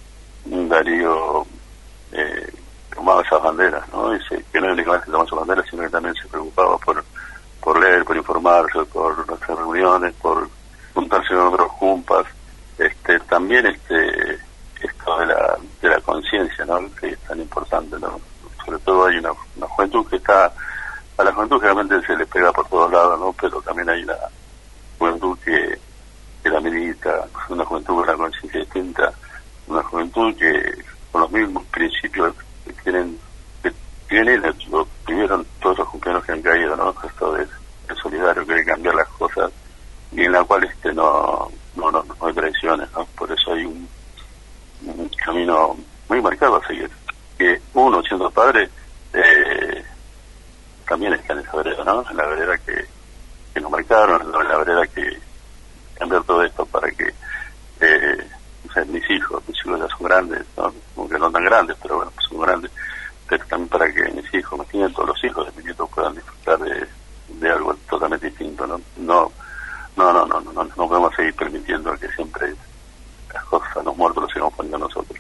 Speaker 16: Darío eh, tomaba esas banderas, ¿no? Y se, que no únicamente tomaba esas banderas, sino que también se preocupaba por por leer, por informarse, por hacer reuniones, por juntarse con otros jumpas, este también este esto de la de la conciencia, ¿no? Que es tan importante, ¿no? Sobre todo hay una, una juventud que está, a la juventud generalmente se le pega por todos lados, ¿no? Pero también hay una juventud que, que la milita, una juventud con una conciencia distinta, una juventud que con los mismos principios que tienen, que tienen, lo tuvieron todos los compañeros que han caído, ¿no? Esto de, de solidario, que hay que cambiar las cosas, y en la cual este no no, no, no hay traiciones, ¿no? Por eso hay un, un camino muy marcado a seguir, que uno siendo padre eh, también está en esa vereda, ¿no? En la vereda que, que nos marcaron, en la vereda que cambiar todo esto para que eh, o sea, mis hijos, mis hijos ya son grandes, ¿no? Aunque no tan grandes, pero bueno, pues son grandes, pero también para que mis hijos, mis nietos, los hijos de mis nietos puedan disfrutar de, de algo totalmente distinto, ¿no? No, no, no, no, no, no, no podemos seguir permitiendo que siempre las cosas, los muertos los sigamos poniendo nosotros.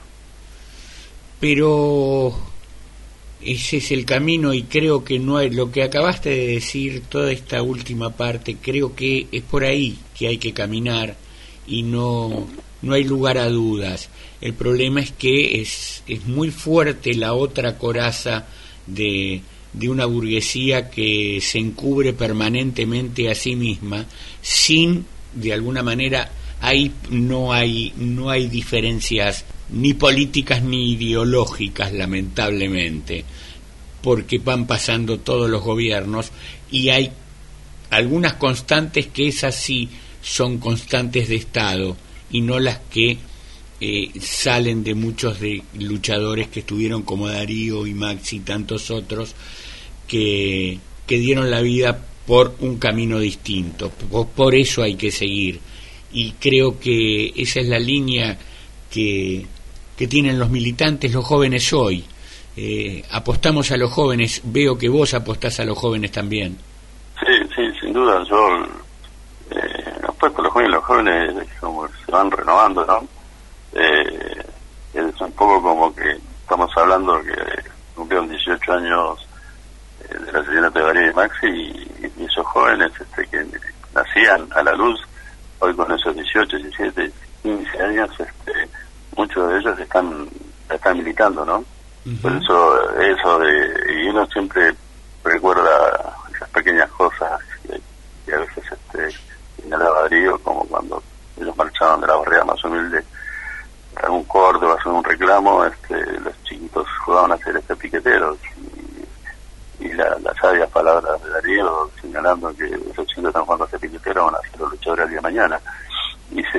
Speaker 6: Pero ese es el camino, y creo que no hay, lo que acabaste de decir, toda esta última parte, creo que es por ahí que hay que caminar y no no hay lugar a dudas. El problema es que es es muy fuerte la otra coraza de de una burguesía que se encubre permanentemente a sí misma, sin, de alguna manera, ahí no hay no hay diferencias ni políticas ni ideológicas, lamentablemente, porque van pasando todos los gobiernos y hay algunas constantes que esas sí son constantes de Estado y no las que eh, salen de muchos de luchadores que estuvieron como Darío y Maxi y tantos otros que, que dieron la vida por un camino distinto. Por, por eso hay que seguir, y creo que esa es la línea que, que tienen los militantes, los jóvenes hoy. Eh, apostamos a los jóvenes, veo que vos apostás a los jóvenes también.
Speaker 16: Sí, sí, sin duda, yo eh, apuesto a los jóvenes, los jóvenes como se van renovando, ¿no? Eh, es un poco como que estamos hablando que cumplieron dieciocho años eh, del asesinato de Darío y Maxi, y, y esos jóvenes este, que nacían a la luz, hoy con esos dieciocho, diecisiete, quince años, este, muchos de ellos están están militando, ¿no? Uh-huh. Por eso, eso de, y uno siempre recuerda esas pequeñas cosas que, que a veces este, señalaba Darío, como cuando ellos marchaban de la barriada más humilde a un corte o a hacer un reclamo, este, los chiquitos jugaban a ser este piqueteros, y, y la, las sabias palabras de Darío señalando que esos chicos están jugando a ser piqueteros, van a ser los luchadores al día de mañana, y se y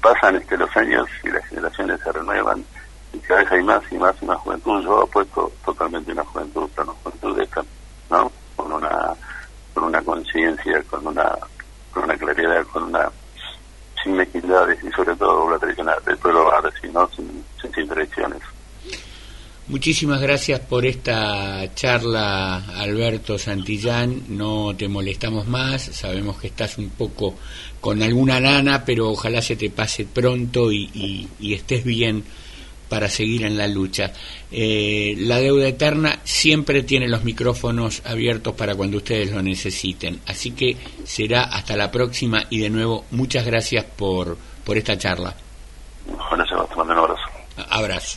Speaker 16: pasan este, los años y las generaciones se renuevan y cada vez hay más y más y más juventud. Yo apuesto totalmente una juventud, pero una juventud de esta, ¿no? Con una con una conciencia, con una con una claridad, con una sin mezquindades y sobre todo la tradición del pueblo árabe, ¿no? Sin, sin, sin direcciones.
Speaker 6: Muchísimas gracias por esta charla, Alberto Santillán. No te molestamos más, sabemos que estás un poco con alguna lana, pero ojalá se te pase pronto y, y, y estés bien para seguir en la lucha. Eh, la Deuda Eterna siempre tiene los micrófonos abiertos para cuando ustedes lo necesiten, así que será hasta la próxima y de nuevo muchas gracias por, por esta charla.
Speaker 16: Bueno, se va a tomar un abrazo.
Speaker 6: Abrazo.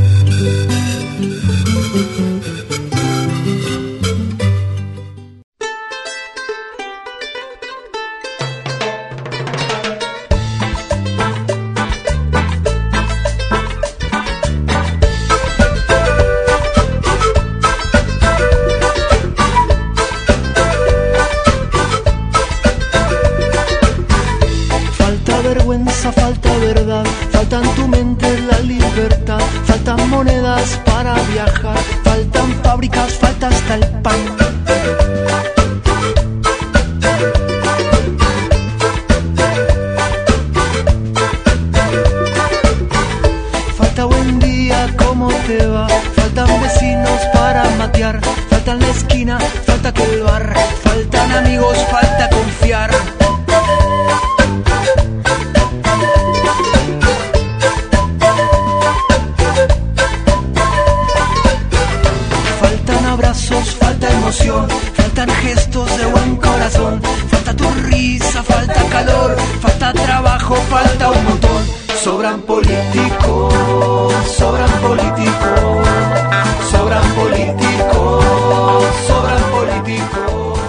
Speaker 9: Falta vergüenza, falta verdad, falta en tu mente la libertad, faltan monedas para viajar, faltan fábricas, falta hasta el pan. Falta buen día, ¿cómo te va? Faltan vecinos para matear, falta en la esquina, falta que el bar, faltan amigos, falta confiar. Faltan abrazos, falta emoción, faltan gestos de buen corazón, falta tu risa, falta calor, falta trabajo, falta un montón. Sobran políticos, sobran políticos, sobran políticos, sobran políticos.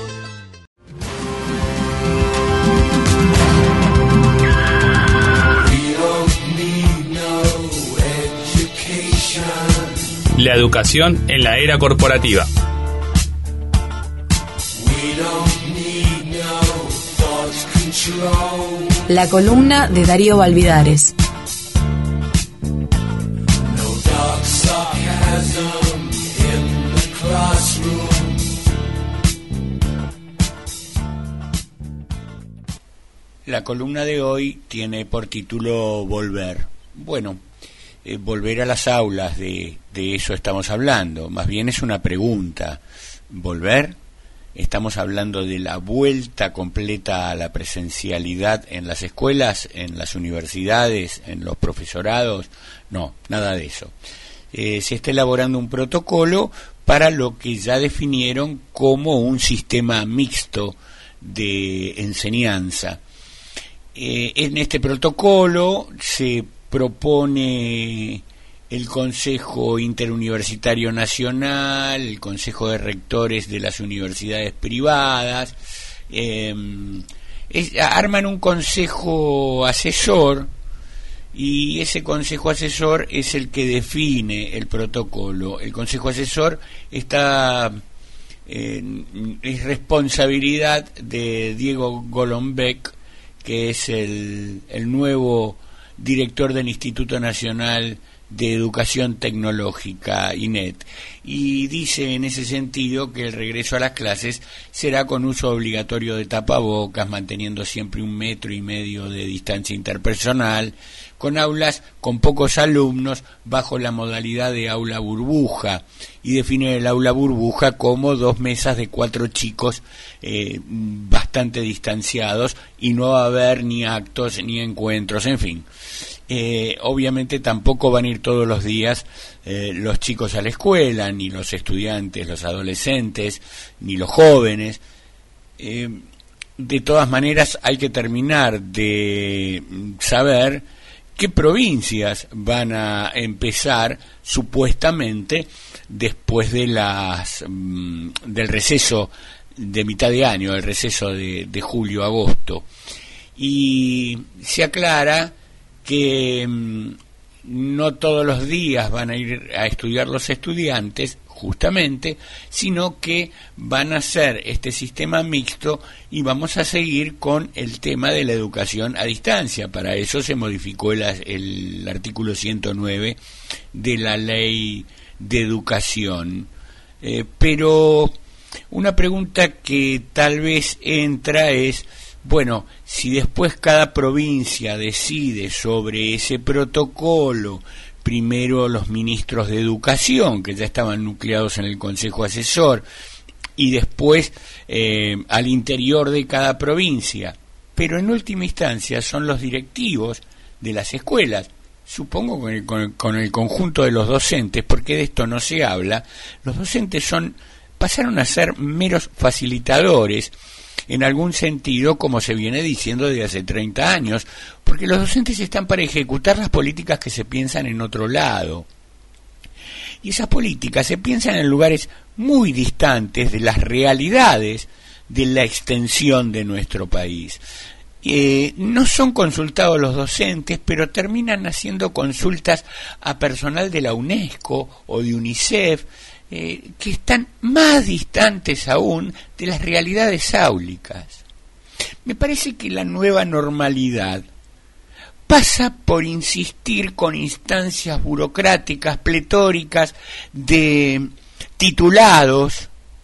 Speaker 1: La educación en la era corporativa.
Speaker 2: La columna de Darío Valvidares.
Speaker 6: La columna de hoy tiene por título Volver. Bueno, eh, volver a las aulas, de, de eso estamos hablando. Más bien es una pregunta. ¿Volver? ¿Estamos hablando de la vuelta completa a la presencialidad en las escuelas, en las universidades, en los profesorados? No, nada de eso. Eh, se está elaborando un protocolo para lo que ya definieron como un sistema mixto de enseñanza. Eh, en este protocolo se propone el Consejo Interuniversitario Nacional, el Consejo de Rectores de las universidades privadas, eh, es, arman un consejo asesor y ese consejo asesor es el que define el protocolo. El consejo asesor está eh, es responsabilidad de Diego Golombek, que es el, el nuevo director del Instituto Nacional de Educación Tecnológica, I N E T, y dice en ese sentido que el regreso a las clases será con uso obligatorio de tapabocas, manteniendo siempre un metro y medio de distancia interpersonal, con aulas con pocos alumnos bajo la modalidad de aula burbuja, y define el aula burbuja como dos mesas de cuatro chicos eh, bastante distanciados, y no va a haber ni actos ni encuentros, en fin. Eh, obviamente tampoco van a ir todos los días eh, los chicos a la escuela, ni los estudiantes, los adolescentes, ni los jóvenes. Eh, de todas maneras hay que terminar de saber qué provincias van a empezar supuestamente después de las mm, del receso de mitad de año, el receso de, de julio-agosto. Y se aclara que mmm, no todos los días van a ir a estudiar los estudiantes, justamente, sino que van a ser este sistema mixto y vamos a seguir con el tema de la educación a distancia. Para eso se modificó el, el artículo ciento nueve de la Ley de Educación. Eh, pero una pregunta que tal vez entra es, bueno, si después cada provincia decide sobre ese protocolo, primero los ministros de educación, que ya estaban nucleados en el Consejo Asesor, y después eh, al interior de cada provincia, pero en última instancia son los directivos de las escuelas, supongo con el, con el, con el conjunto de los docentes, porque de esto no se habla. Los docentes son pasaron a ser meros facilitadores, en algún sentido, como se viene diciendo desde hace treinta años, porque los docentes están para ejecutar las políticas que se piensan en otro lado. Y esas políticas se piensan en lugares muy distantes de las realidades de la extensión de nuestro país. Eh, no son consultados los docentes, pero terminan haciendo consultas a personal de la UNESCO o de UNICEF, Eh, que están más distantes aún de las realidades áulicas. Me parece que la nueva normalidad pasa por insistir con instancias burocráticas, pletóricas, de titulados,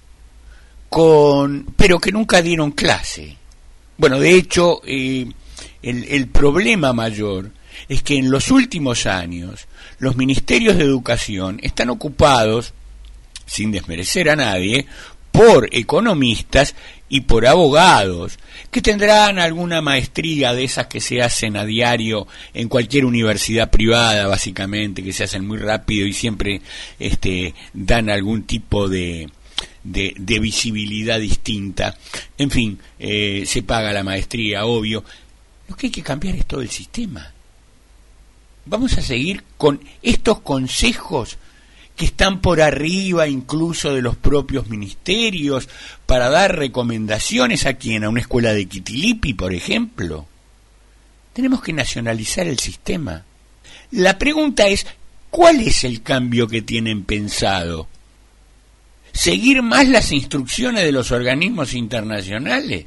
Speaker 6: con pero que nunca dieron clase. Bueno, de hecho, eh, el, el problema mayor es que en los últimos años los ministerios de educación están ocupados, sin desmerecer a nadie, por economistas y por abogados, que tendrán alguna maestría de esas que se hacen a diario en cualquier universidad privada, básicamente, que se hacen muy rápido y siempre este, dan algún tipo de, de, de visibilidad distinta. En fin, eh, se paga la maestría, obvio. Lo que hay que cambiar es todo el sistema. Vamos a seguir con estos consejos que están por arriba incluso de los propios ministerios para dar recomendaciones a quien, a una escuela de Quitilipi, por ejemplo. Tenemos que nacionalizar el sistema. La pregunta es, ¿cuál es el cambio que tienen pensado? ¿Seguir más las instrucciones de los organismos internacionales?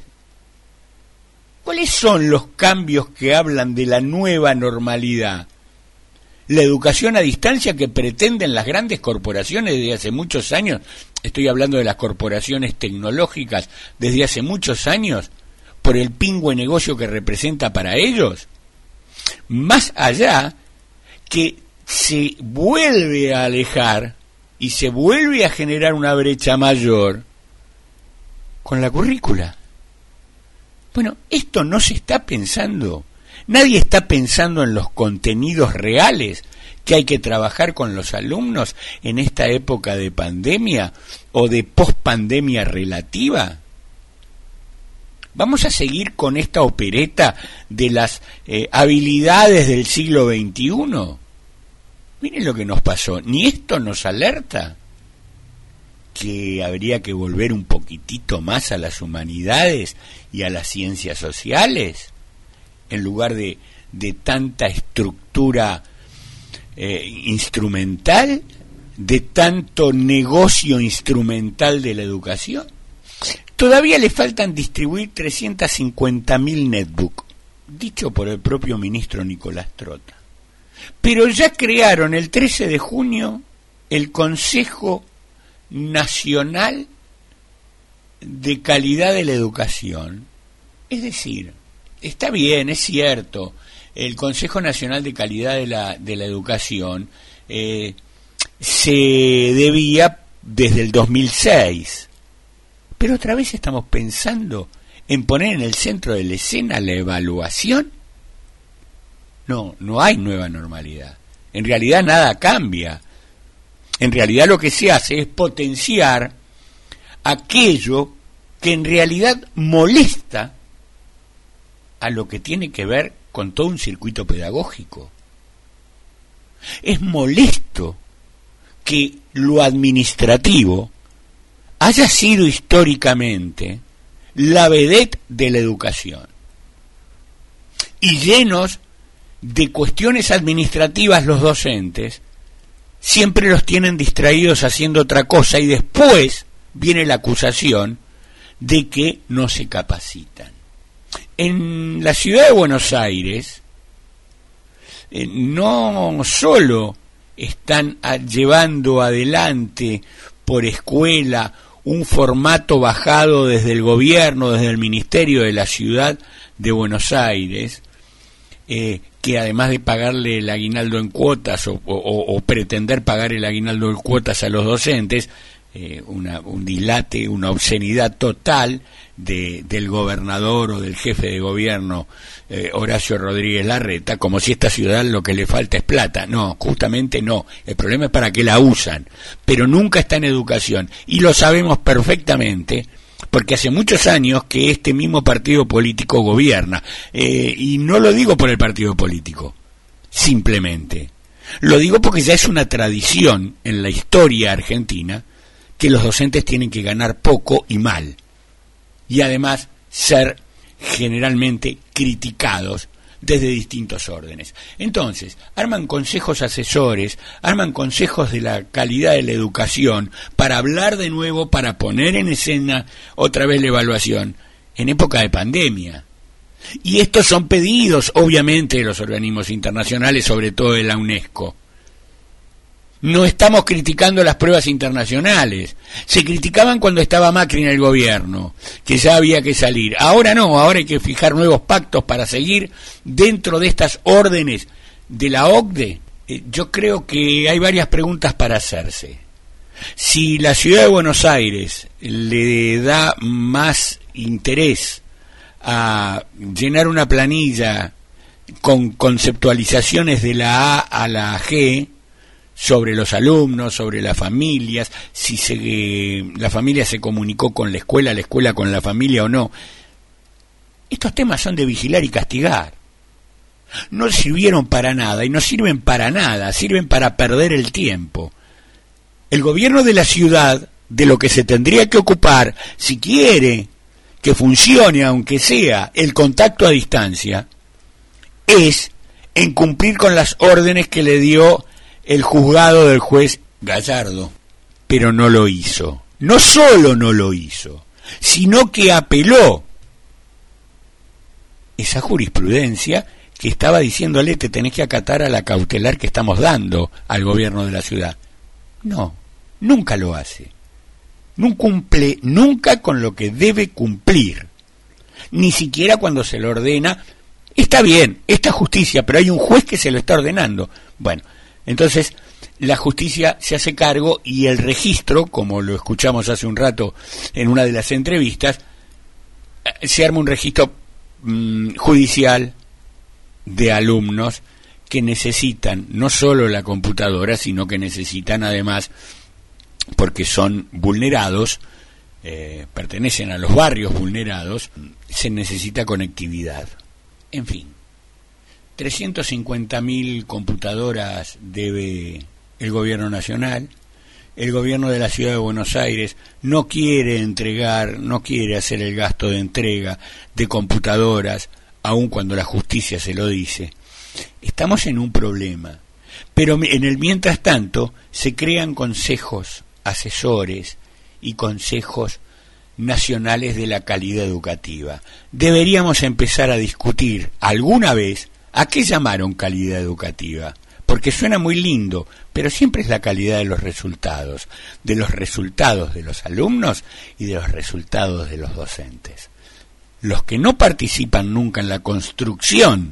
Speaker 6: ¿Cuáles son los cambios que hablan de la nueva normalidad? La educación a distancia que pretenden las grandes corporaciones desde hace muchos años, estoy hablando de las corporaciones tecnológicas desde hace muchos años, por el pingüe negocio que representa para ellos, más allá que se vuelve a alejar y se vuelve a generar una brecha mayor con la currícula. Bueno, esto no se está pensando. Nadie está pensando en los contenidos reales que hay que trabajar con los alumnos en esta época de pandemia o de pospandemia relativa. ¿Vamos a seguir con esta opereta de las eh, habilidades del siglo veintiuno? Miren lo que nos pasó. Ni esto nos alerta que habría que volver un poquitito más a las humanidades y a las ciencias sociales, en lugar de, de tanta estructura eh, instrumental, de tanto negocio instrumental de la educación. Todavía le faltan distribuir trescientos cincuenta mil netbooks, dicho por el propio ministro Nicolás Trota. Pero ya crearon el trece de junio el Consejo Nacional de Calidad de la Educación. Es decir, está bien, es cierto, el Consejo Nacional de Calidad de la, de la Educación eh, se debía desde el dos mil seis, pero otra vez estamos pensando en poner en el centro de la escena la evaluación. No, no hay nueva normalidad. En realidad nada cambia. En realidad lo que se hace es potenciar aquello que en realidad molesta a lo que tiene que ver con todo un circuito pedagógico. Es molesto que lo administrativo haya sido históricamente la vedette de la educación, y llenos de cuestiones administrativas los docentes, siempre los tienen distraídos haciendo otra cosa y después viene la acusación de que no se capacitan. En la ciudad de Buenos Aires eh, no solo están a, llevando adelante por escuela un formato bajado desde el gobierno, desde el Ministerio de la Ciudad de Buenos Aires, eh, que además de pagarle el aguinaldo en cuotas o, o, o pretender pagar el aguinaldo en cuotas a los docentes, eh, una, un dilate, una obscenidad total de, del gobernador o del jefe de gobierno eh, Horacio Rodríguez Larreta, como si esta ciudad lo que le falta es plata. No, justamente no. El problema es para qué la usan, pero nunca está en educación, y lo sabemos perfectamente porque hace muchos años que este mismo partido político gobierna, eh, y no lo digo por el partido político, simplemente lo digo porque ya es una tradición en la historia argentina que los docentes tienen que ganar poco y mal, y además ser generalmente criticados desde distintos órdenes. Entonces, arman consejos asesores, arman consejos de la calidad de la educación para hablar de nuevo, para poner en escena otra vez la evaluación en época de pandemia. Y estos son pedidos, obviamente, de los organismos internacionales, sobre todo de la UNESCO. No estamos criticando las pruebas internacionales. Se criticaban cuando estaba Macri en el gobierno, que ya había que salir. Ahora no, ahora hay que fijar nuevos pactos para seguir dentro de estas órdenes de la O C D E. Eh, yo creo que hay varias preguntas para hacerse. Si la ciudad de Buenos Aires le da más interés a llenar una planilla con conceptualizaciones de la A a la G, sobre los alumnos, sobre las familias, si se, eh, la familia se comunicó con la escuela, la escuela con la familia o no. Estos temas son de vigilar y castigar. No sirvieron para nada y no sirven para nada, sirven para perder el tiempo. El gobierno de la ciudad, de lo que se tendría que ocupar, si quiere que funcione, aunque sea el contacto a distancia, es en cumplir con las órdenes que le dio el juzgado del juez Gallardo, pero no lo hizo. No solo no lo hizo, sino que apeló esa jurisprudencia que estaba diciéndole: te tenés que acatar a la cautelar que estamos dando al gobierno de la ciudad. No, nunca lo hace. No cumple nunca con lo que debe cumplir, ni siquiera cuando se lo ordena. Está bien, esta justicia, pero hay un juez que se lo está ordenando. Bueno, entonces la justicia se hace cargo y el registro, como lo escuchamos hace un rato en una de las entrevistas, se arma un registro mmm, judicial de alumnos que necesitan no solo la computadora, sino que necesitan además, porque son vulnerados, eh, pertenecen a los barrios vulnerados, se necesita conectividad. En fin, trescientas cincuenta mil computadoras debe el gobierno nacional. El gobierno de la ciudad de Buenos Aires no quiere entregar, no quiere hacer el gasto de entrega de computadoras, aun cuando la justicia se lo dice. Estamos en un problema, pero en el mientras tanto se crean consejos asesores y consejos nacionales de la calidad educativa. Deberíamos empezar a discutir alguna vez a qué llamaron calidad educativa, porque suena muy lindo, pero siempre es la calidad de los resultados, de los resultados de los alumnos y de los resultados de los docentes. Los que no participan nunca en la construcción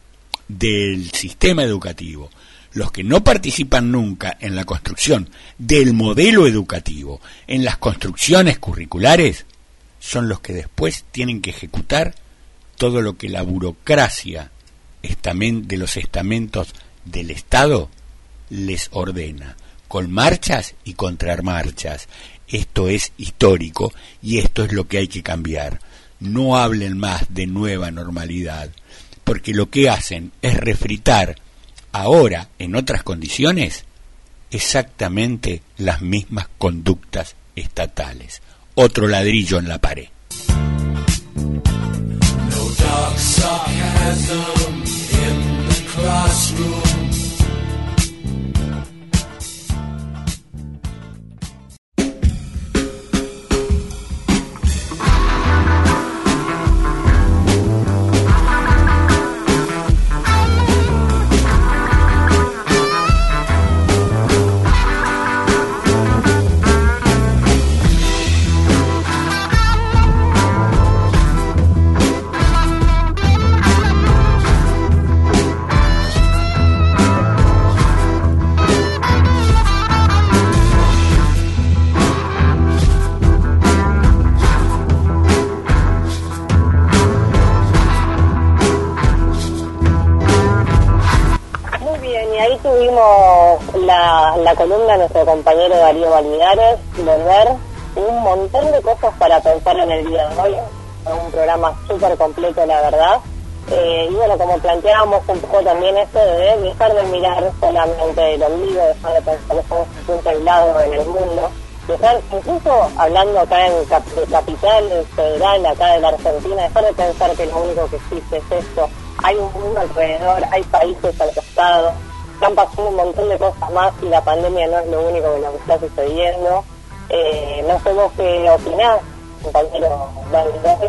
Speaker 6: del sistema educativo, los que no participan nunca en la construcción del modelo educativo, en las construcciones curriculares, son los que después tienen que ejecutar todo lo que la burocracia de los estamentos del Estado les ordena, con marchas y contramarchas. Esto es histórico y esto es lo que hay que cambiar. No hablen más de nueva normalidad, porque lo que hacen es refritar ahora, en otras condiciones, exactamente las mismas conductas estatales. Otro ladrillo en la pared.
Speaker 9: No dark sarcasm in the classroom.
Speaker 7: Bien, y ahí tuvimos la, la columna de nuestro compañero Darío Valvidares, volver un montón de cosas para pensar en el día de hoy, un programa súper completo, la verdad. Eh, y bueno, como planteábamos un poco también esto de dejar de mirar solamente el ombligo, dejar de pensar que somos un punto aislado en el mundo, dejar, incluso hablando acá en cap de Capital, en Federal, acá de la Argentina, dejar de pensar que lo único que existe es esto. Hay un mundo alrededor, hay países al costado, están pasando un montón de cosas más y la pandemia no es lo único que nos está sucediendo. Eh, no sé vos qué opinás, compañero David.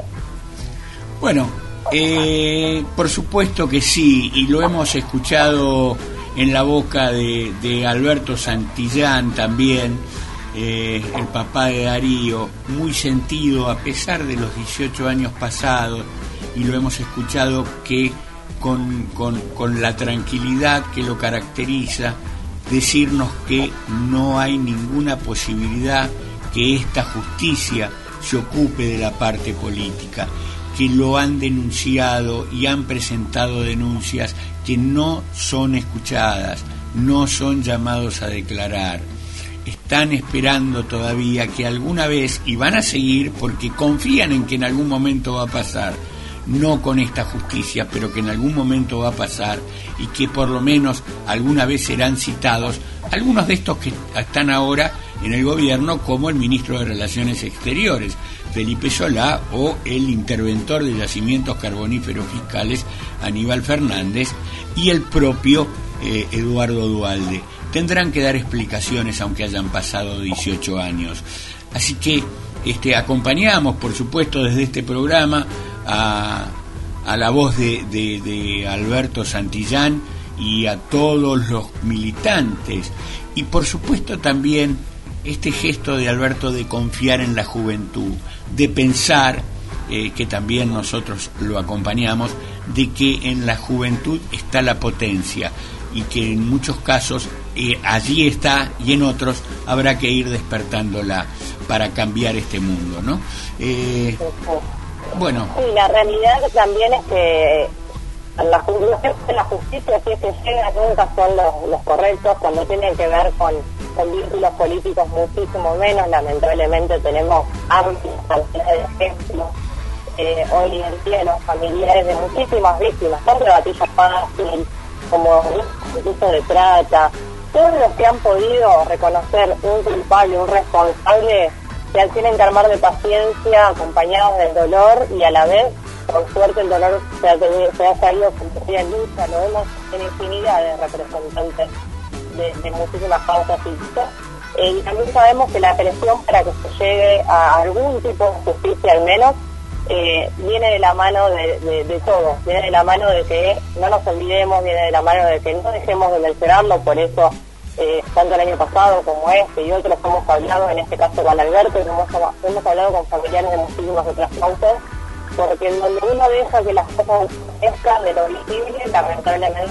Speaker 6: Bueno, eh, por supuesto que sí, y lo hemos escuchado en la boca de, de Alberto Santillán también, eh, el papá de Darío, muy sentido a pesar de los dieciocho años pasados, y lo hemos escuchado que con, con, con la tranquilidad que lo caracteriza, decirnos que no hay ninguna posibilidad que esta justicia se ocupe de la parte política, que lo han denunciado y han presentado denuncias que no son escuchadas, no son llamados a declarar. Están esperando todavía que alguna vez, y van a seguir porque confían en que en algún momento va a pasar, no con esta justicia, pero que en algún momento va a pasar y que por lo menos alguna vez serán citados algunos de estos que están ahora en el gobierno, como el ministro de Relaciones Exteriores, Felipe Solá, o el interventor de yacimientos carboníferos fiscales, Aníbal Fernández, y el propio eh, Eduardo Duhalde. Tendrán que dar explicaciones aunque hayan pasado dieciocho años. Así que este, acompañamos, por supuesto, desde este programa a, a la voz de, de, de Alberto Santillán y a todos los militantes, y por supuesto también este gesto de Alberto de confiar en la juventud, de pensar, eh, que también nosotros lo acompañamos, de que en la juventud está la potencia y que en muchos casos eh, allí está, y en otros habrá que ir despertándola para cambiar este mundo, ¿no? Eh, bueno.
Speaker 7: Sí, la realidad también es que la conclusión de la justicia, si es que llega, nunca son los, los correctos. Cuando tienen que ver con, con vínculos políticos, muchísimo menos. Lamentablemente tenemos amplias cantidades de ejemplos eh, hoy en día los familiares de muchísimas víctimas, tanto de gatillo fácil como incluso de trata. Todos los que han podido reconocer un culpable, un responsable, se tienen que armar de paciencia, acompañados del dolor, y a la vez, por suerte, el dolor se ha, tenido, se ha salido con en lucha. Lo vemos en infinidad de representantes de, de muchísimas causas cívicas. Eh, y también sabemos que la presión para que se llegue a algún tipo de justicia, al menos, eh, viene de la mano de, de, de todo. Viene de la mano de que no nos olvidemos, viene de la mano de que no dejemos de mencionarlo. Por eso, eh, tanto el año pasado como este y otros hemos hablado, en este caso con Alberto, y hemos, hemos hablado con familiares de muchísimas otras causas, porque en donde uno deja que las cosas escan de lo visible, lamentablemente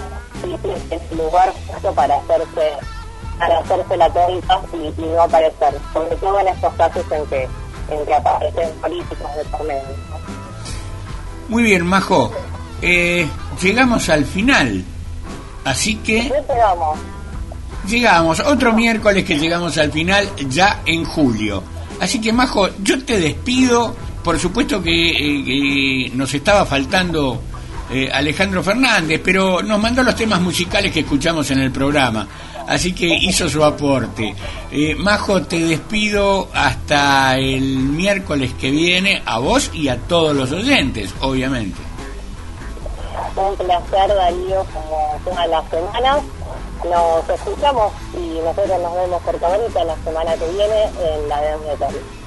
Speaker 7: es el lugar justo para hacerse para hacerse la tonta y, y no aparecer, sobre todo en estos casos en que en que aparecen políticos de por medio, ¿no?
Speaker 6: Muy bien, Majo, eh, llegamos al final, así que
Speaker 7: llegamos
Speaker 6: llegamos otro miércoles que llegamos al final ya en julio. Así que, Majo, yo te despido. Por supuesto que, eh, que nos estaba faltando eh, Alejandro Fernández, pero nos mandó los temas musicales que escuchamos en el programa, así que hizo su aporte. Eh, Majo, te despido hasta el miércoles que viene, a vos y a todos los oyentes, obviamente.
Speaker 7: Un placer, Darío, como todas las semanas. Nos escuchamos y nosotros nos vemos por Cabrita la semana que viene en la Deuda Eterna.